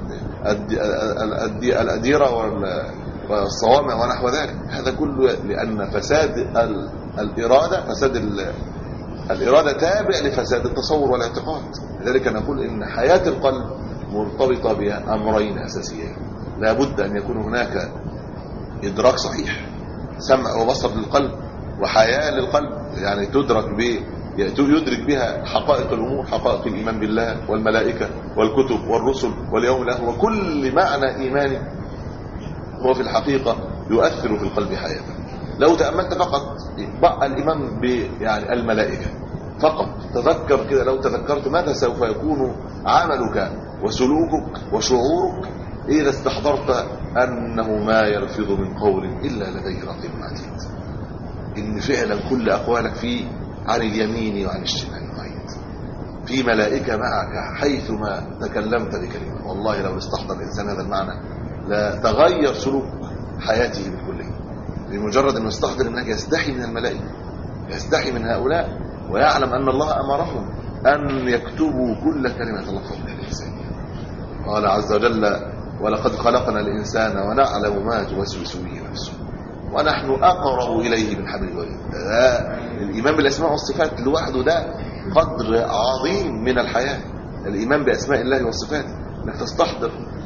الأديرة والصوامع ونحو ذلك. هذا كله لأن فساد الإرادة فساد الإرادة تابع لفساد التصور والاعتقاد. لذلك نقول إن حياة القلب مرتبطة بأمرين أساسيين، لا بد أن يكون هناك إدراك صحيح، سمع وبصر للقلب وحياة للقلب، يعني تدرك ب يدرك بها حقائق الأمور، حقائق الإيمان بالله والملائكة والكتب والرسل واليوم الآخر، وكل معنى إيماني هو في الحقيقة يؤثر في القلب حياة. لو تأملت فقط بقى الإيمان ب يعني الملائكة فقط، تذكر كده، لو تذكرت ماذا سوف يكون عملك وسلوكك وشعورك إذا استحضرت أنه ما يلفظ من قول إلا لديه رقيب عتيد، إن فعلا كل أقوالك فيه عن اليمين وعن الشمال قيد، في ملائكة معك حيثما تكلمت بكلمة. والله لو استحضر الإنسان هذا المعنى لا تغير سلوك حياته بالكلية، بمجرد أنه يستحضر أنك يستحي من الملائكة، يستحي من هؤلاء، ويعلم أن الله أمرهم أن يكتبوا كل كلمة تلفظ بها الإنسان. قال عز وجل ولقد خلقنا الإنسان ونعلم ما توسوس به نفسه ونحن أقرب إليه من حبل الوريد. الإيمان بالأسماء والصفات لوحده ده قدر عظيم من الحياة. الإيمان بأسماء الله والصفات، أنك تستحضر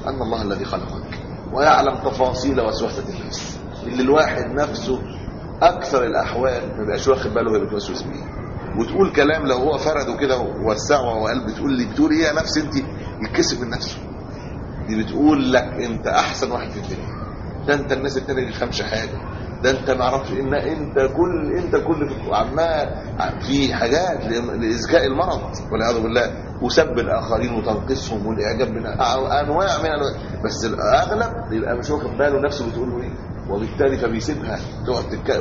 أن الله الذي خلقك ويعلم تفاصيل وسوسة النفس اللي الواحد نفسه أكثر الأحوال ما بقاش واخد باله وهي بتوسوس بيه، وتقول كلام لو هو فرده كده ووسعه وقال بتقول لي بتقول ايه يا نفس انت، يتكسف من نفسه. دي بتقول لك انت احسن واحد في الدنيا، ده انت الناس التانية ما بيفهمش حاجه، ده انت ما اعرفش ان انت كل انت كل عمال في حاجات لإزكاء المرض والعياذ بالله، وسب الاخرين وتنقيصهم والاعجاب من انواع من الأنواع. بس الاغلب بيبقى مش واخد باله نفسه بتقول له ايه، وبالتالي فبيسيبها تقعد تتك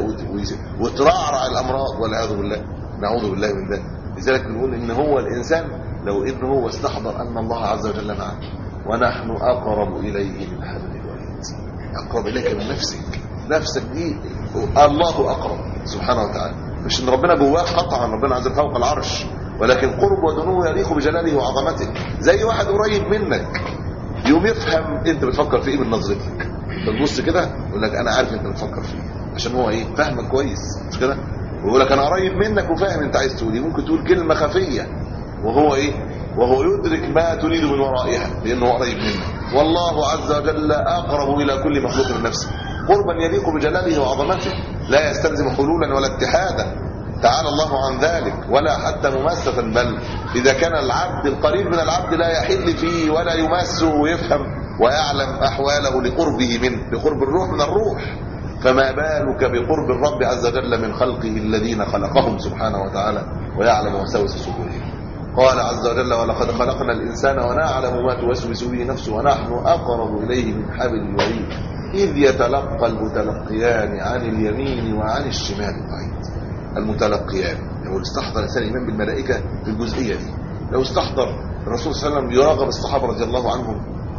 وترعرع الامراض والعياذ بالله، نعوذ بالله من ذلك. لذلك بنقول ان هو الانسان لو ان هو استحضر ان الله عز وجل معه ونحن اقرب اليه من حبل الوريد، اقرب اليك من نفسك، نفسك دي الله اقرب سبحانه وتعالى. مش ان ربنا جواه قطعا، ربنا عز وجل فوق العرش، ولكن قرب ودنوه يليق بجلاله وعظمته. زي واحد قريب منك يوم يفهم انت بتفكر في ايه من نظرتك، بتبص كده يقول لك انا عارف انت بتفكر في ايه، عشان هو ايه فاهمك كويس، مش كده؟ ويقول لك انا قريب منك وفاهم انت عايز تقول ايه. ممكن تقول كلمه خفيه وهو ايه وهو يدرك ما تريد من ورائها لانه قريب منك. والله عز وجل اقرب الى كل مخلوق من نفسه قربا يليق بجلاله وعظمته، لا يستلزم حلولا ولا اتحادا، تعالى الله عن ذلك، ولا حتى مماسة. بل إذا كان العبد القريب من العبد لا يحل فيه ولا يماسه ويفهم ويعلم أحواله لقربه منه، لقرب الروح من الروح، فما بالك بقرب الرب عز وجل من خلقه الذين خلقهم سبحانه وتعالى ويعلم وسوس صدورهم. قال عز وجل ولقد خلقنا الإنسان ونعلم ما توسوس به نفسه ونحن أقرب إليه من حبل الوريد إذ يتلقى المتلقيان عن اليمين وعن الشمال قعيد. المتلقيان لو استحضر الانسان الايمان بالملائكه في الجزئيه دي، لو استحضر الرسول صلى الله عليه وسلم يراغب الصحابه رضي الله عنهم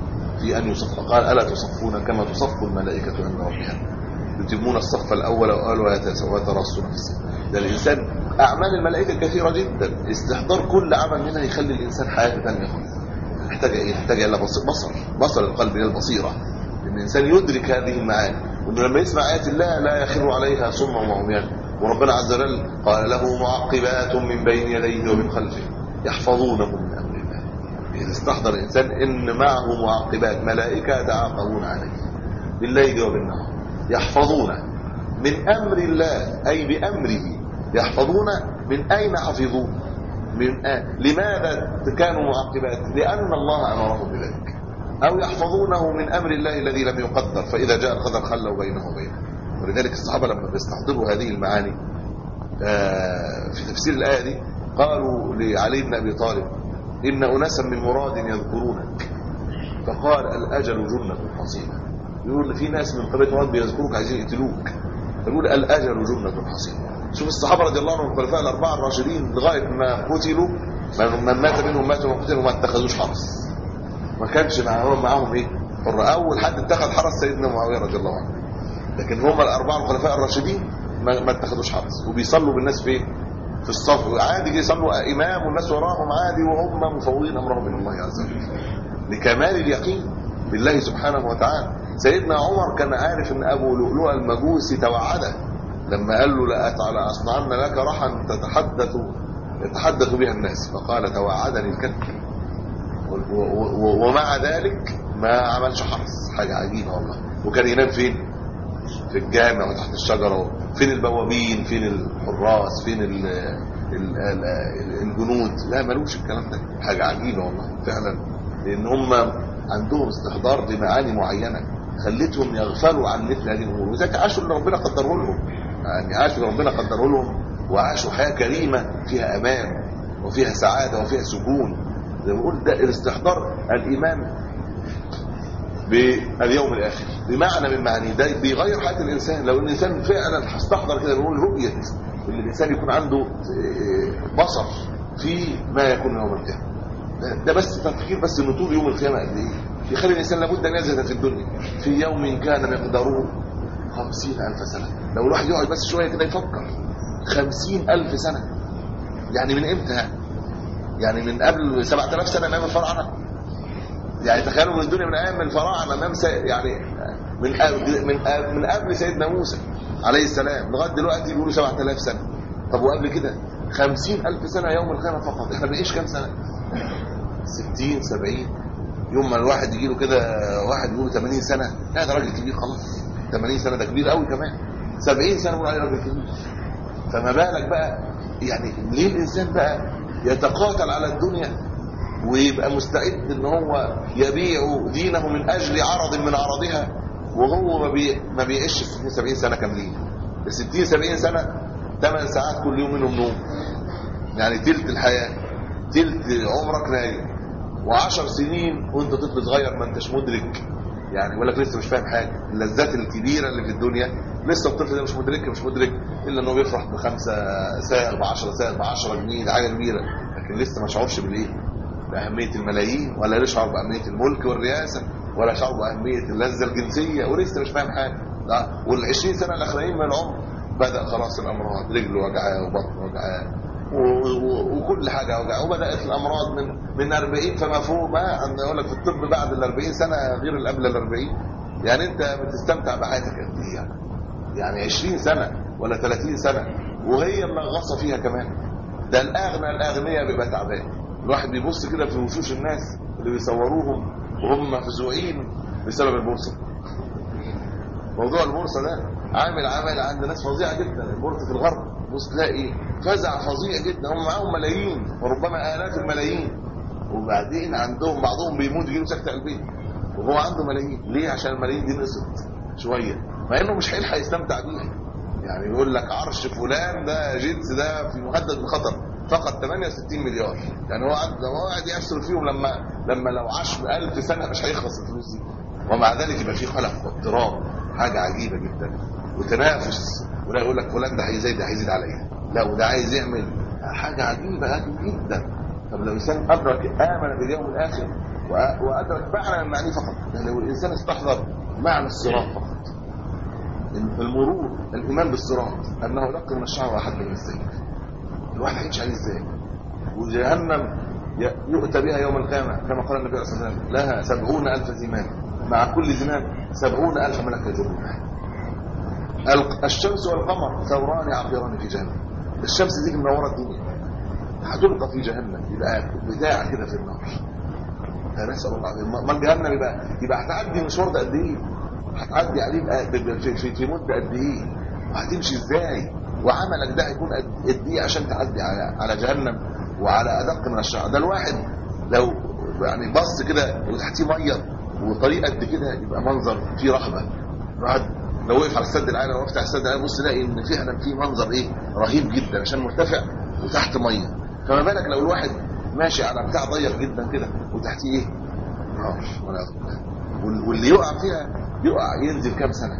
في ان يصفوا، قال الا تصفون كما تصف الملائكه عند ربها، يتمون الصف الاول وقالوا ويترصون في السماء. ده الانسان اعمال الملائكه كثيره جدا، استحضار كل عمل منها يخلي الانسان حياته ثانيه خالص. يحتاج ايه؟ يحتاج الى بصر بصر القلب الى البصيره، ان الانسان يدرك هذه المعاني، وانه لما يسمع ايات الله لا يخر عليها صم وعميان. وربنا عز وجل قال له معقبات من بين يديه ومن خلفه يحفظونه من امر الله. اذا استحضر الانسان ان معه معقبات ملائكه يتعاقبون عليه بالليل وبالنهار، يحفظون من امر الله اي بامره، يحفظون من اين حفظوه؟ من آه. لماذا كانوا معقبات؟ لان الله امرهم بذلك، او يحفظونه من امر الله الذي لم يقدر، فاذا جاء القدر خلوا بينه وبينه. ولذلك الصحابه لما بيستحضروا هذه المعاني في تفسير الايه دي قالوا لعلي بن ابي طالب ان اناسا من مراد يذكرونك، فقال الاجل جنه حصينه. يقول في ناس من قبيله مراد بيذكروك عايزين يقتلوك، يقول الاجل جنه حصينه. شوف الصحابه رضي الله عنهم الخلفاء الاربعه الراشدين لغايه ما قتلوا، من مات منهم ماتوا وقتلوا ما اتخذوش حرس، ما كانش معاهم معاهم ايه حر. اول حد اتخذ حرس سيدنا معاويه رضي الله عنه، لكن هم الاربعه الخلفاء الراشدين ما, ما اتخذوش حرس، وبيصلوا بالناس فين؟ في الصف عادي، يصلوا امام والناس وراهم عادي، وهم مفوضين امرهم الى الله عز وجل لكمال اليقين بالله سبحانه وتعالى. سيدنا عمر كان عارف ان ابو لؤلؤ المجوسي توعده لما قال له لا اصنعن لك رحا تتحدث يتحدث بها الناس، فقال توعدني الكذب، ومع ذلك ما عملش حرس. حاجه عجيبه والله. وكان ينام فين؟ في الجامع وتحت الشجره. فين البوابين؟ فين الحراس؟ فين ال ال ال الجنود؟ لا ملوش الكلام ده. حاجه عجيبه والله فعلا، لان هم عندهم استحضار لمعاني معينه خلتهم يغفلوا عن مثل هذه الامور، وذاك عاشوا اللي ربنا قدره لهم، يعني عاشوا اللي ربنا قدره لهم وعاشوا حياه كريمه فيها امان وفيها سعاده وفيها سكون. زي ما بقول ده الاستحضار الايمان باليوم الاخر بمعنى من معاني ده بيغير حياه الانسان. لو الانسان فعلا استحضر كده، بنقول رؤيه ان الانسان يكون عنده بصر في ما يكون يوم القيامه، ده بس تفكير بس ان طول يوم القيامه قد ايه يخلي الانسان لابد ان يزهد في الدنيا. في يوم كان مقداره خمسين ألف سنه، لو الواحد يقعد بس شويه كده يفكر خمسين ألف سنه، يعني من امتى؟ يعني من قبل سبعة آلاف سنه امام الفراعنه. يعني تخيلوا من الدنيا من ايام الفراعنه امام يعني من قبل من قبل من قبل سيدنا موسى عليه السلام لغايه دلوقتي بيقولوا سبعة آلاف سنه. طب وقبل كده خمسين ألف سنه يوم القيامه فقط. احنا بنعيش كام سنه؟ ستين سبعين يوم ما الواحد يجي له كده واحد يقول ثمانين سنه، لا ده راجل كبير خلاص. ثمانين سنه ده كبير قوي كمان. سبعين سنه يقول عليه راجل كبير. فما بالك بقى يعني ليه الانسان بقى يتقاتل على الدنيا ويبقى مستعد ان هو يبيع دينه من اجل عرض من عرضها، وهو ما بي ما بيعيش ستين سبعين سنه كاملين. ستين سبعين سنه ثمان ساعات كل يوم منهم نوم، يعني تلت الحياه، تلت عمرك نايم. وعشر سنين وانت طفل صغير ما انتش مدرك، يعني يقول لك لسه مش فاهم حاجه. اللذات الكبيره اللي في الدنيا لسه الطفل ده مش مدرك مش مدرك الا انه بيفرح بخمسه ساعه بعشرة ساعه بعشرة جنيه، حاجه كبيره، لكن لسه ما شعرش بالايه؟ باهميه الملايين، ولا يشعر باهميه الملك والرئاسه، ولا يشعر باهميه اللذه الجنسيه، ولسه مش فاهم حاجه. وال20 سنه الاخرين من العمر بدا خلاص الامراض، رجله وجعاه وبطنه وجعاه وكل حاجه وجعاه، وبدات الامراض من من أربعين فما فوق. ما يقول لك في الطب بعد ال أربعين سنه غير اللي قبل ال أربعين. يعني انت بتستمتع بحياتك قد ايه؟ يعني يعني عشرين سنه ولا ثلاثين سنه وهي منغصه فيها كمان. ده الاغنى الاغنياء بيبقى تعبان. الواحد بيبص كده في وشوش الناس اللي بيصوروهم وهم مفزوعين بسبب البورصه. موضوع البورصه ده عامل عمل عند ناس فظيعه جدا. البورصه في الغرب بص تلاقي فزع فظيع جدا، هم معاهم ملايين وربما آلاف الملايين، وبعدين عندهم بعضهم بيموت يجيله سكتة قلبية وهو عنده ملايين. ليه؟ عشان الملايين دي نقصت شوية، مع انه مش هيلحق يستمتع بيها. يعني بيقول لك عرش فلان ده جنس ده في مهدد بالخطر، فقط ثمانية وستين مليار. يعني هو قاعد هو قاعد يحصل فيهم لما لما لو عاش ألف سنة مش هيخلص الفلوس دي. ومع ذلك يبقى في خلق واضطراب، حاجة عجيبة جدا، وتنافس. ولا يقول لك فلان ده هيزيد ده هيزيد على ايه؟ لا وده عايز يعمل حاجه عجيبه جدا. طب لو الانسان ادرك امن باليوم الاخر وادرك معنى المعاني فقط، يعني لو الانسان استحضر معنى الصراط فقط، المرور، الايمان بالصراط انه دق من الشعر واحد من السيف، الواحد هيمشي عليه ازاي؟ وجهنم يؤتى بها يوم القيامه كما قال النبي صلى الله عليه وسلم لها سبعون الف زمام، مع كل زمام سبعون الف ملك يجرونها. الشمس والقمر ثوران عقيران في جهنم. الشمس دي منوره الدنيا هتلقى في جهنم، يبقى بتاع كده في النار. نسال الله العظيم. ما جهنم يبقى يبقى هتعدي المشوار ده قد ايه؟ هتعدي عليه في في, في مده قد ايه؟ وهتمشي ازاي؟ وعملك ده هيكون قد ايه عشان تعدي على على جهنم وعلى ادق من الشعر. ده الواحد لو يعني بص كده وتحتيه ميه وطريق قد كده يبقى منظر فيه رهبه. الواحد لو وقف على السد العالي وقفت على السد العالي بص تلاقي ان فعلا في منظر ايه رهيب جدا عشان مرتفع وتحت ميه. فما بالك لو الواحد ماشي على بتاع ضيق جدا كده وتحتيه ايه نار والعياذ بالله، واللي يقع فيها يقع ينزل كام سنه.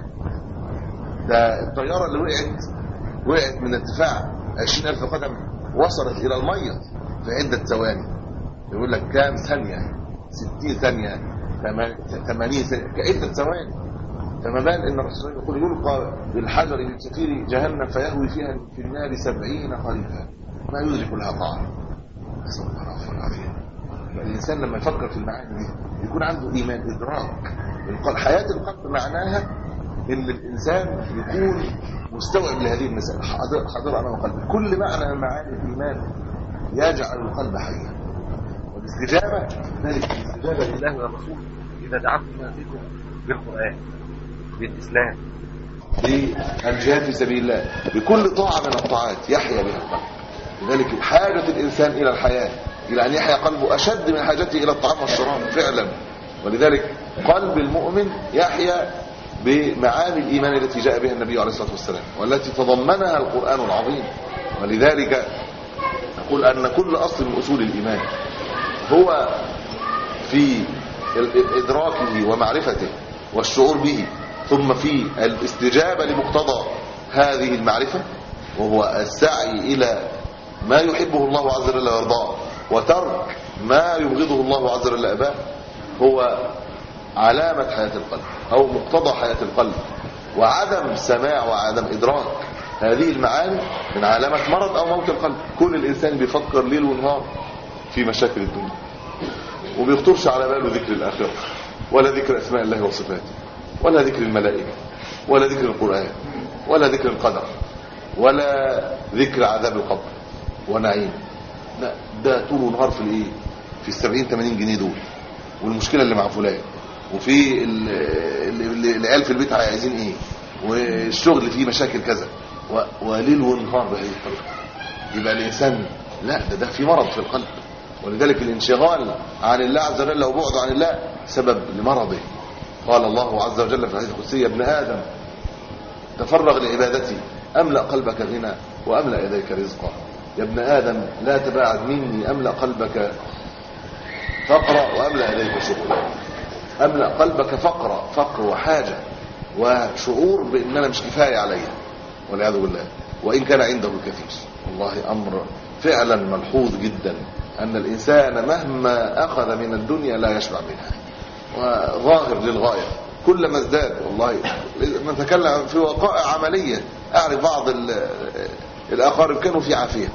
ده الطياره اللي وقعت وقعت من ارتفاع عشرين ألف قدم وصلت الى الميه في عده ثواني. يقول لك كام ثانيه؟ ستين ثانيه، ثمانين ثانيه، كعده ثواني. فما بال ان الرسول يقول يلقى بالحجر من سفير جهنم فيهوي فيها في النار سبعين خريفا ما يدرك لها طعم. نسال الله العفو والعافيه. الانسان لما يفكر في المعاني دي يكون عنده ايمان ادراك القلب. حياه القلب معناها ان الانسان يكون مستوعب لهذه المساله، حاضر امام قلبه. كل معنى من معاني الايمان يجعل القلب حيا. والاستجابه ذلك الاستجابه لله والرسول اذا دعاكم فيكم بالقران بالإسلام بالجهاد في سبيل الله بكل طاعة من الطاعات يحيا بها القلب. لذلك حاجة الإنسان إلى الحياة إلى أن يحيا قلبه أشد من حاجته إلى الطعام والشراب فعلا. ولذلك قلب المؤمن يحيا بمعاني الإيمان التي جاء بها النبي عليه الصلاة والسلام والتي تضمنها القرآن العظيم. ولذلك نقول أن كل أصل من أصول الإيمان هو في إدراكه ومعرفته والشعور به، ثم في الاستجابة لمقتضى هذه المعرفة وهو السعي إلى ما يحبه الله عز وجل ويرضاه وترك ما يبغضه الله عز وجل أباه. هو علامة حياة القلب أو مقتضى حياة القلب. وعدم سماع وعدم إدراك هذه المعاني من علامة مرض أو موت القلب. كل الإنسان بيفكر ليل ونهار في مشاكل الدنيا وبيخطرش على باله ذكر الآخرة ولا ذكر أسماء الله وصفاته ولا ذكر الملائكة ولا ذكر القرآن ولا ذكر القدر ولا ذكر عذاب القبر ونعيم. لا ده طول ونهار في الايه في السبعين ثمانين جنيه دول والمشكله اللي مع فلان، وفي العيال في البيت عايزين ايه، والشغل فيه مشاكل كذا، وليل ونهار بهذه الطريقه، يبقى الانسان لا ده ده في مرض في القلب. ولذلك الانشغال عن الله عز وجل وبعده عن الله سبب لمرضه. قال الله عز وجل في الحديث القدسي: يا ابن آدم تفرغ لعبادتي أملأ قلبك غنى وأملأ يديك رزقا. يا ابن آدم لا تباعد مني أملأ قلبك فقرا وأملأ يديك شكرا. أملأ قلبك فقرا، فقر وحاجة وشعور بأن أنا مش كفاية عليا والعياذ بالله، وإن كان عنده الكثير. والله أمر فعلا ملحوظ جدا أن الإنسان مهما أخذ من الدنيا لا يشبع منها، وظاهر للغاية كلما ازداد. والله نتكلم في وقائع عملية، أعرف بعض الأقارب كانوا في عافية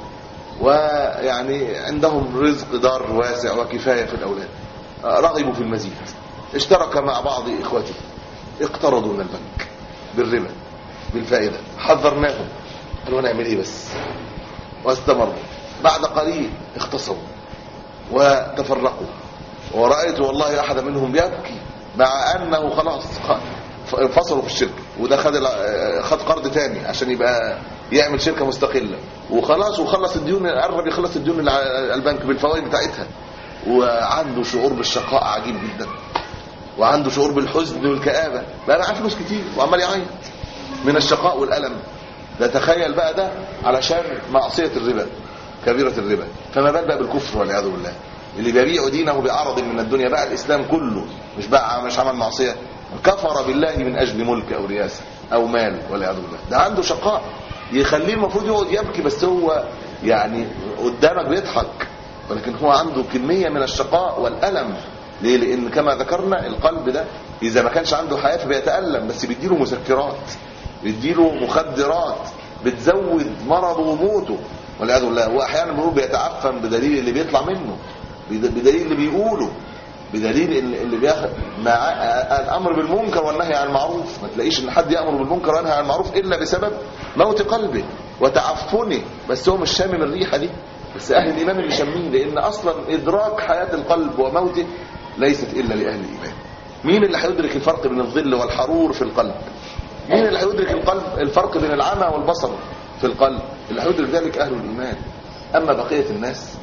ويعني عندهم رزق دار واسع وكفاية في الأولاد، رغبوا في المزيد، اشترك مع بعض إخوته، اقترضوا من البنك بالربا بالفائدة، حذرناهم قالوا نعمل ايه بس، واستمروا. بعد قليل اختصموا وتفرقوا، ورأيت والله أحد منهم يبكي مع أنه خلاص انفصلوا في الشركة، وده خد خد قرض تاني عشان يبقى يعمل شركة مستقلة، وخلاص وخلص الديون، قرب يخلص الديون البنك بالفوائد بتاعتها، وعنده شعور بالشقاء عجيب جدا، وعنده شعور بالحزن والكآبة، بقى معاه فلوس كتير وعمال يعيط من الشقاء والألم. ده تخيل بقى ده علشان معصية الربا، كبيرة الربا، فما بال بقى بالكفر والعياذ بالله، اللي بيبيع دينه بعرض من الدنيا. بقى الإسلام كله مش بقى مش عمل معصية، كفر بالله من أجل ملك أو رياسة أو مال والعياذ بالله. ده عنده شقاء يخليه المفروض يقعد يبكي، بس هو يعني قدامك بيضحك، ولكن هو عنده كمية من الشقاء والألم. ليه؟ لأن كما ذكرنا القلب ده إذا ما كانش عنده حياة فبيتألم، بس بيديله مسكرات، بيديله مخدرات بتزود مرضه وموته والعياذ بالله. واحيانا بنقول بيتعفن بدليل اللي بيطلع منه، بدليل اللي بيقوله، بدليل اللي بياخد مع الامر بالمنكر والنهي عن المعروف. ما تلاقيش ان حد يامر بالمنكر وينهى عن المعروف الا بسبب موت قلبه وتعفنه، بس هو مش شامم الريحه دي، بس اهل الايمان اللي شامين، لان اصلا ادراك حياه القلب وموته ليست الا لاهل الايمان. مين اللي هيدرك الفرق بين الظل والحرور في القلب؟ مين اللي هيدرك القلب الفرق بين العمى والبصر في القلب؟ اللي هيدرك ذلك اهل الايمان. اما بقيه الناس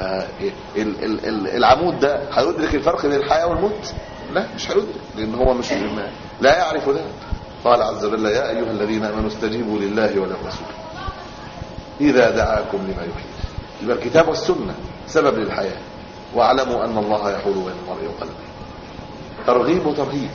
فالعمود ده هيدرك الفرق بين الحياه والموت؟ لا، مش هيدرك، لان هو مش لا يعرف ذلك. قال عز وجل: يا ايها الذين امنوا استجيبوا لله وللرسول اذا دعاكم لما يحييكم. يبقى الكتاب والسنه سبب للحياه، واعلموا ان الله يحول بين المرء وقلبه. ترغيب وترهيب.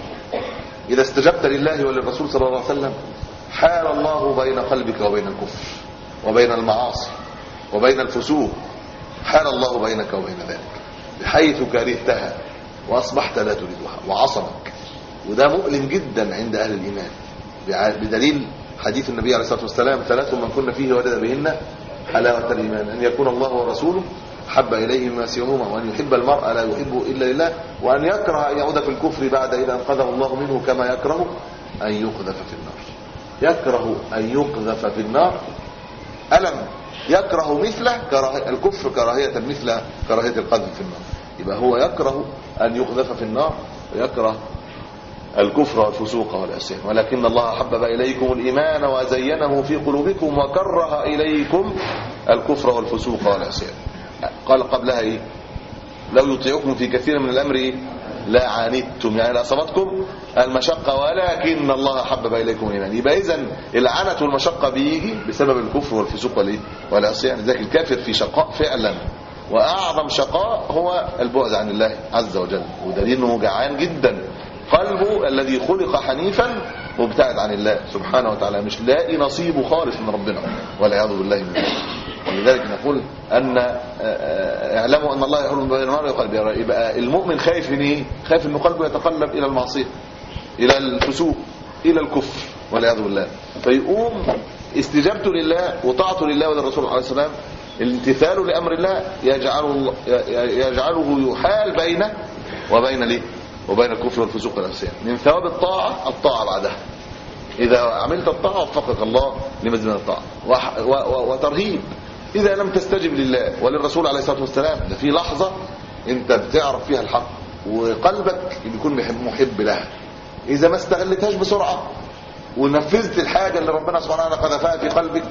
إذا استجبت لله وللرسول صلى الله عليه وسلم حال الله بين قلبك وبين الكفر وبين المعاصي وبين الفسوق، حال الله بينك وبين ذلك بحيث كرهتها وأصبحت لا تريدها وعصمك. وده مؤلم جدا عند أهل الإيمان، بدليل حديث النبي عليه الصلاة والسلام: ثلاث من كن فيه وجد بهن حلاوة الإيمان، أن يكون الله ورسوله حب إليه مما سواهما، وأن يحب المرء لا يحبه إلا لله، وأن يكره أن يعود في الكفر بعد إذا أنقذه الله منه، كما يكره أن يقذف في النار. يكره أن يقذف في النار ألم، يكره مثله كراهية الكفر كراهية مثل كراهية القذف في النار. يبقى هو يكره أن يقذف في النار ويكره الكفر والفسوق والعصيان. ولكن الله حبب إليكم الإيمان وزينه في قلوبكم وكره إليكم الكفر والفسوق والعصيان. قال قبلها ايه؟ لو يطيعكم في كثير من الامر ايه؟ لا عانتم، يعني لاصابتكم المشقه ولكن الله حبب اليكم الايمان. يبقى اذا العنت والمشقه بيجي بسبب الكفر والفسوق والايه؟ والعصيان. ذاك الكافر في شقاء فعلا، واعظم شقاء هو البعد عن الله عز وجل، ودليل انه جعان جدا. قلبه الذي خلق حنيفا مبتعد عن الله سبحانه وتعالى، مش لاقي نصيبه خالص من ربنا والعياذ بالله من ذلك. ولذلك نقول ان اعلموا ان الله يحول بين المرء وقلبه. يبقى المؤمن خايف من ايه؟ خايف ان قلبه يتقلب الى المعصيه، الى الفسوق، الى الكفر والعياذ بالله. فيقوم استجابته لله وطاعته لله وللرسول عليه السلام، الامتثال لامر الله يجعله يجعله يحال بينه وبين الايه؟ وبين الكفر والفسوق والعصيان. من ثواب الطاعه الطاعه بعدها، إذا عملت الطاعة وفقك الله لمزيد من الطاعة. وترهيب إذا لم تستجب لله وللرسول عليه الصلاة والسلام، ده في لحظة أنت بتعرف فيها الحق وقلبك بيكون محب لها. اذا ما استغلتهاش بسرعه ونفذت الحاجه اللي ربنا سبحانه وتعالى قذفها في قلبك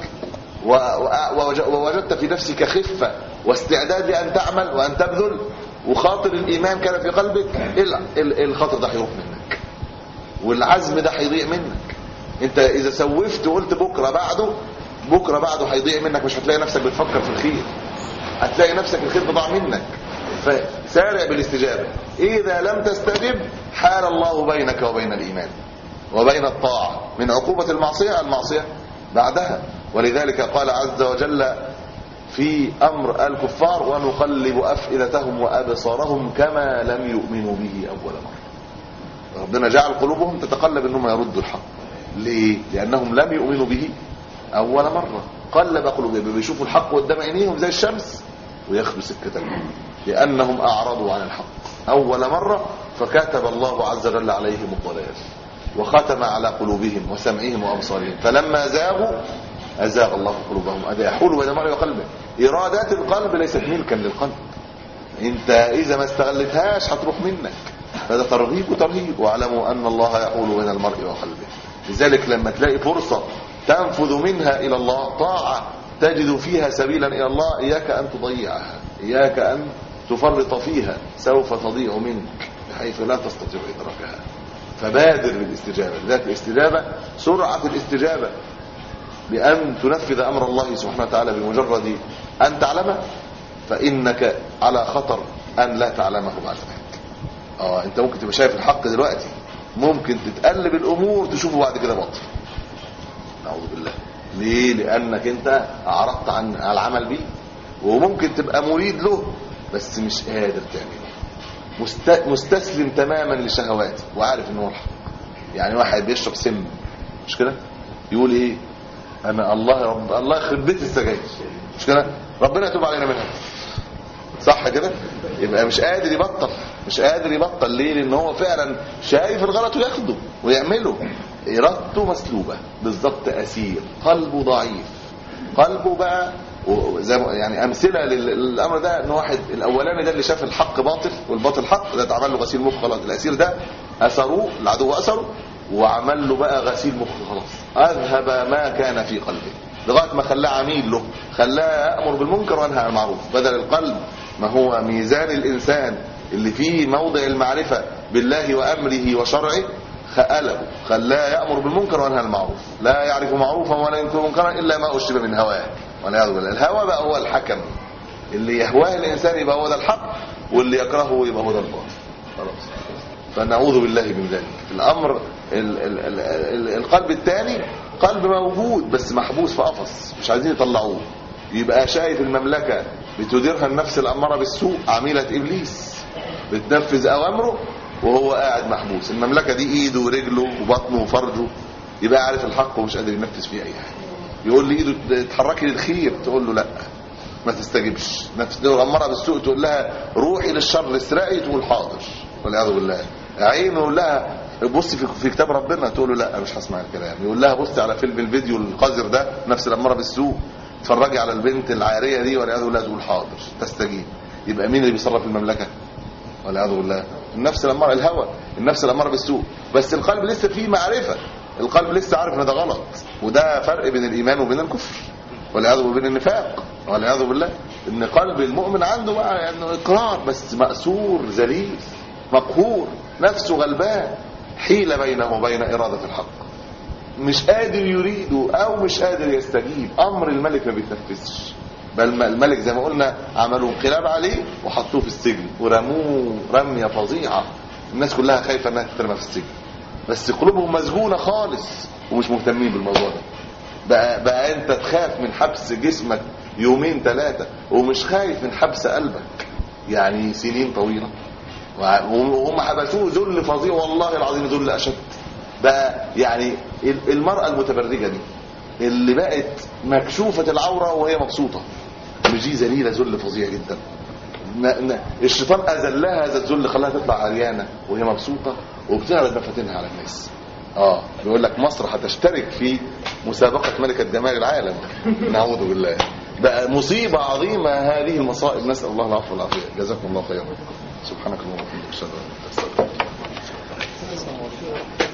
ووجدت في نفسك خفه واستعداد لان تعمل وان تبذل وخاطر الايمان كان في قلبك، الخاطر ده هيروح منك والعزم ده هيضيع منك. انت اذا سوفت وقلت بكره بعده، بكره بعده هيضيع منك، مش هتلاقي نفسك بتفكر في الخير، هتلاقي نفسك الخير ضاع منك. فسارع بالاستجابه. اذا لم تستجب حال الله بينك وبين الايمان وبين الطاعه. من عقوبه المعصيه المعصيه بعدها. ولذلك قال عز وجل في امر الكفار: ونقلب افئدتهم وابصارهم كما لم يؤمنوا به اول مره. ربنا جعل قلوبهم تتقلب انهم يردوا الحق. ليه؟ لانهم لم يؤمنوا به اول مره. قلب قلوبهم، بيشوفوا الحق قدام عينيهم زي الشمس وياخدوا سكه الموت، لانهم اعرضوا عن الحق اول مره، فكتب الله عز وجل عليهم الضلال وختم على قلوبهم وسمعهم وابصارهم، فلما زاغوا ازاغ الله قلوبهم. هذا يحول بين المرء وقلبه. ارادات القلب ليست ملكا للقلب، انت اذا ما استغلتهاش هتروح منك. هذا ترغيب وترهيب. واعلموا ان الله يحول بين المرء وقلبه. لذلك لما تلاقي فرصه تنفذ منها الى الله، طاعه تجد فيها سبيلا الى الله، اياك ان تضيعها، اياك ان تفرط فيها، سوف تضيع منك بحيث لا تستطيع ادراكها. فبادر بالاستجابه. ذات الاستجابه سرعه الاستجابه، بأن تنفذ أمر الله سبحانه وتعالى بمجرد أن تعلمه، فإنك على خطر أن لا تعلمه بعد ذلك. اه انت ممكن تبقى شايف الحق دلوقتي، ممكن تتقلب الأمور تشوفه بعد كده باطل. أعوذ بالله. ليه؟ لأنك انت أعرضت عن العمل به. وممكن تبقى مريد له بس مش قادر تعمله، مستسلم تماما لشهواته وعارف انه الحق. يعني واحد بيشرب سم، مش كده؟ يقول ايه؟ انا الله رب الله يخرب بيت السجاير، مش كده؟ ربنا يتوب علينا منها، صح كده؟ يبقى مش قادر يبطل، مش قادر يبطل. ليه؟ لان هو فعلا شايف الغلط وياخده ويعمله. ارادته مسلوبه بالظبط، اسير، قلبه ضعيف. قلبه بقى زي يعني امثله للامر ده، ان واحد الاولاني ده اللي شاف الحق باطل والباطل حق، ده اتعمل له غسيل مخ خلاص. الاسير ده اثروه العدو، اثره وعمل له بقى غسيل مخ خلاص، اذهب ما كان في قلبه لغايه ما خلاه عميل له، خلاه يامر بالمنكر وينهى عن المعروف. بدل القلب ما هو ميزان الانسان اللي فيه موضع المعرفه بالله وامره وشرعه، قلبه خلاه يامر بالمنكر وينهى عن المعروف. لا يعرف معروفا ولا ينكر منكرا الا ما اشرب من هواه والعياذ بالله. الهوى بقى هو الحكم، اللي يهواه الانسان يبقى هو ده الحق، واللي يكرهه يبقى هو ده الباطل. خلاص، فنعوذ بالله من ذلك. الامر ال ال ال ال القلب الثاني قلب موجود بس محبوس في قفص، مش عايزين يطلعوه. يبقى شايف المملكه بتديرها النفس الاماره بالسوء، عميله ابليس بتنفذ اوامره وهو قاعد محبوس. المملكه دي ايده ورجله وبطنه وفرجه، يبقى عارف الحق ومش قادر ينفذ فيه اي حاجه. يقول لي ايده اتحركي للخير، تقول له لا ما تستجبش. نفسه اماره بالسوء، تقول لها روحي للشر اسرقي، تقول حاضر والعياذ بالله. عينه يقول لها بصي في, في كتاب ربنا، تقول له لا مش هسمع الكلام. يقول لها بصي على فيلم الفيديو القذر ده، نفس الاماره بالسوء، اتفرجي على البنت العاريه دي والعياذ بالله، تقول حاضر تستجيب. يبقى مين اللي بيصرف المملكه والعياذ بالله؟ النفس الاماره، الهوى، النفس الاماره بالسوء. بس القلب لسه فيه معرفه، القلب لسه عارف ان ده غلط، وده فرق بين الايمان وبين الكفر والعياذ وبين النفاق والعياذ بالله. ان قلب المؤمن عنده بقى يعني اقرار بس مأسور ذليل مقهور، نفسه غلبان، حيل بينه وبين اراده الحق، مش قادر يريده او مش قادر يستجيب. امر الملك ما بيتنفذش، بل الملك زي ما قلنا عملوا انقلاب عليه وحطوه في السجن ورموه رميه فظيعه. الناس كلها خايفه انها تترمى في السجن، بس قلوبهم مسجونه خالص ومش مهتمين بالموضوع ده. بقى, بقى انت تخاف من حبس جسمك يومين ثلاثه ومش خايف من حبس قلبك يعني سنين طويله. وهم حبسوه ذل فظيع، والله العظيم ذل اشد. بقى يعني المرأة المتبرجة دي اللي بقت مكشوفة العورة وهي مبسوطة، مش دي ذليلة ذل فظيع جدا. الشيطان اذلها هذا الذل، خلاها تطلع عريانة وهي مبسوطة وبتعرض مفاتنها على الناس. اه بيقول لك مصر هتشترك في مسابقة ملكة جمال العالم. نعوذ بالله. بقى مصيبة عظيمة هذه المصائب، نسأل الله العفو والعافية. جزاكم الله خيرا. سبحانك اللهم وبحمدك اشهد ان لا اله الا انت استغفرك.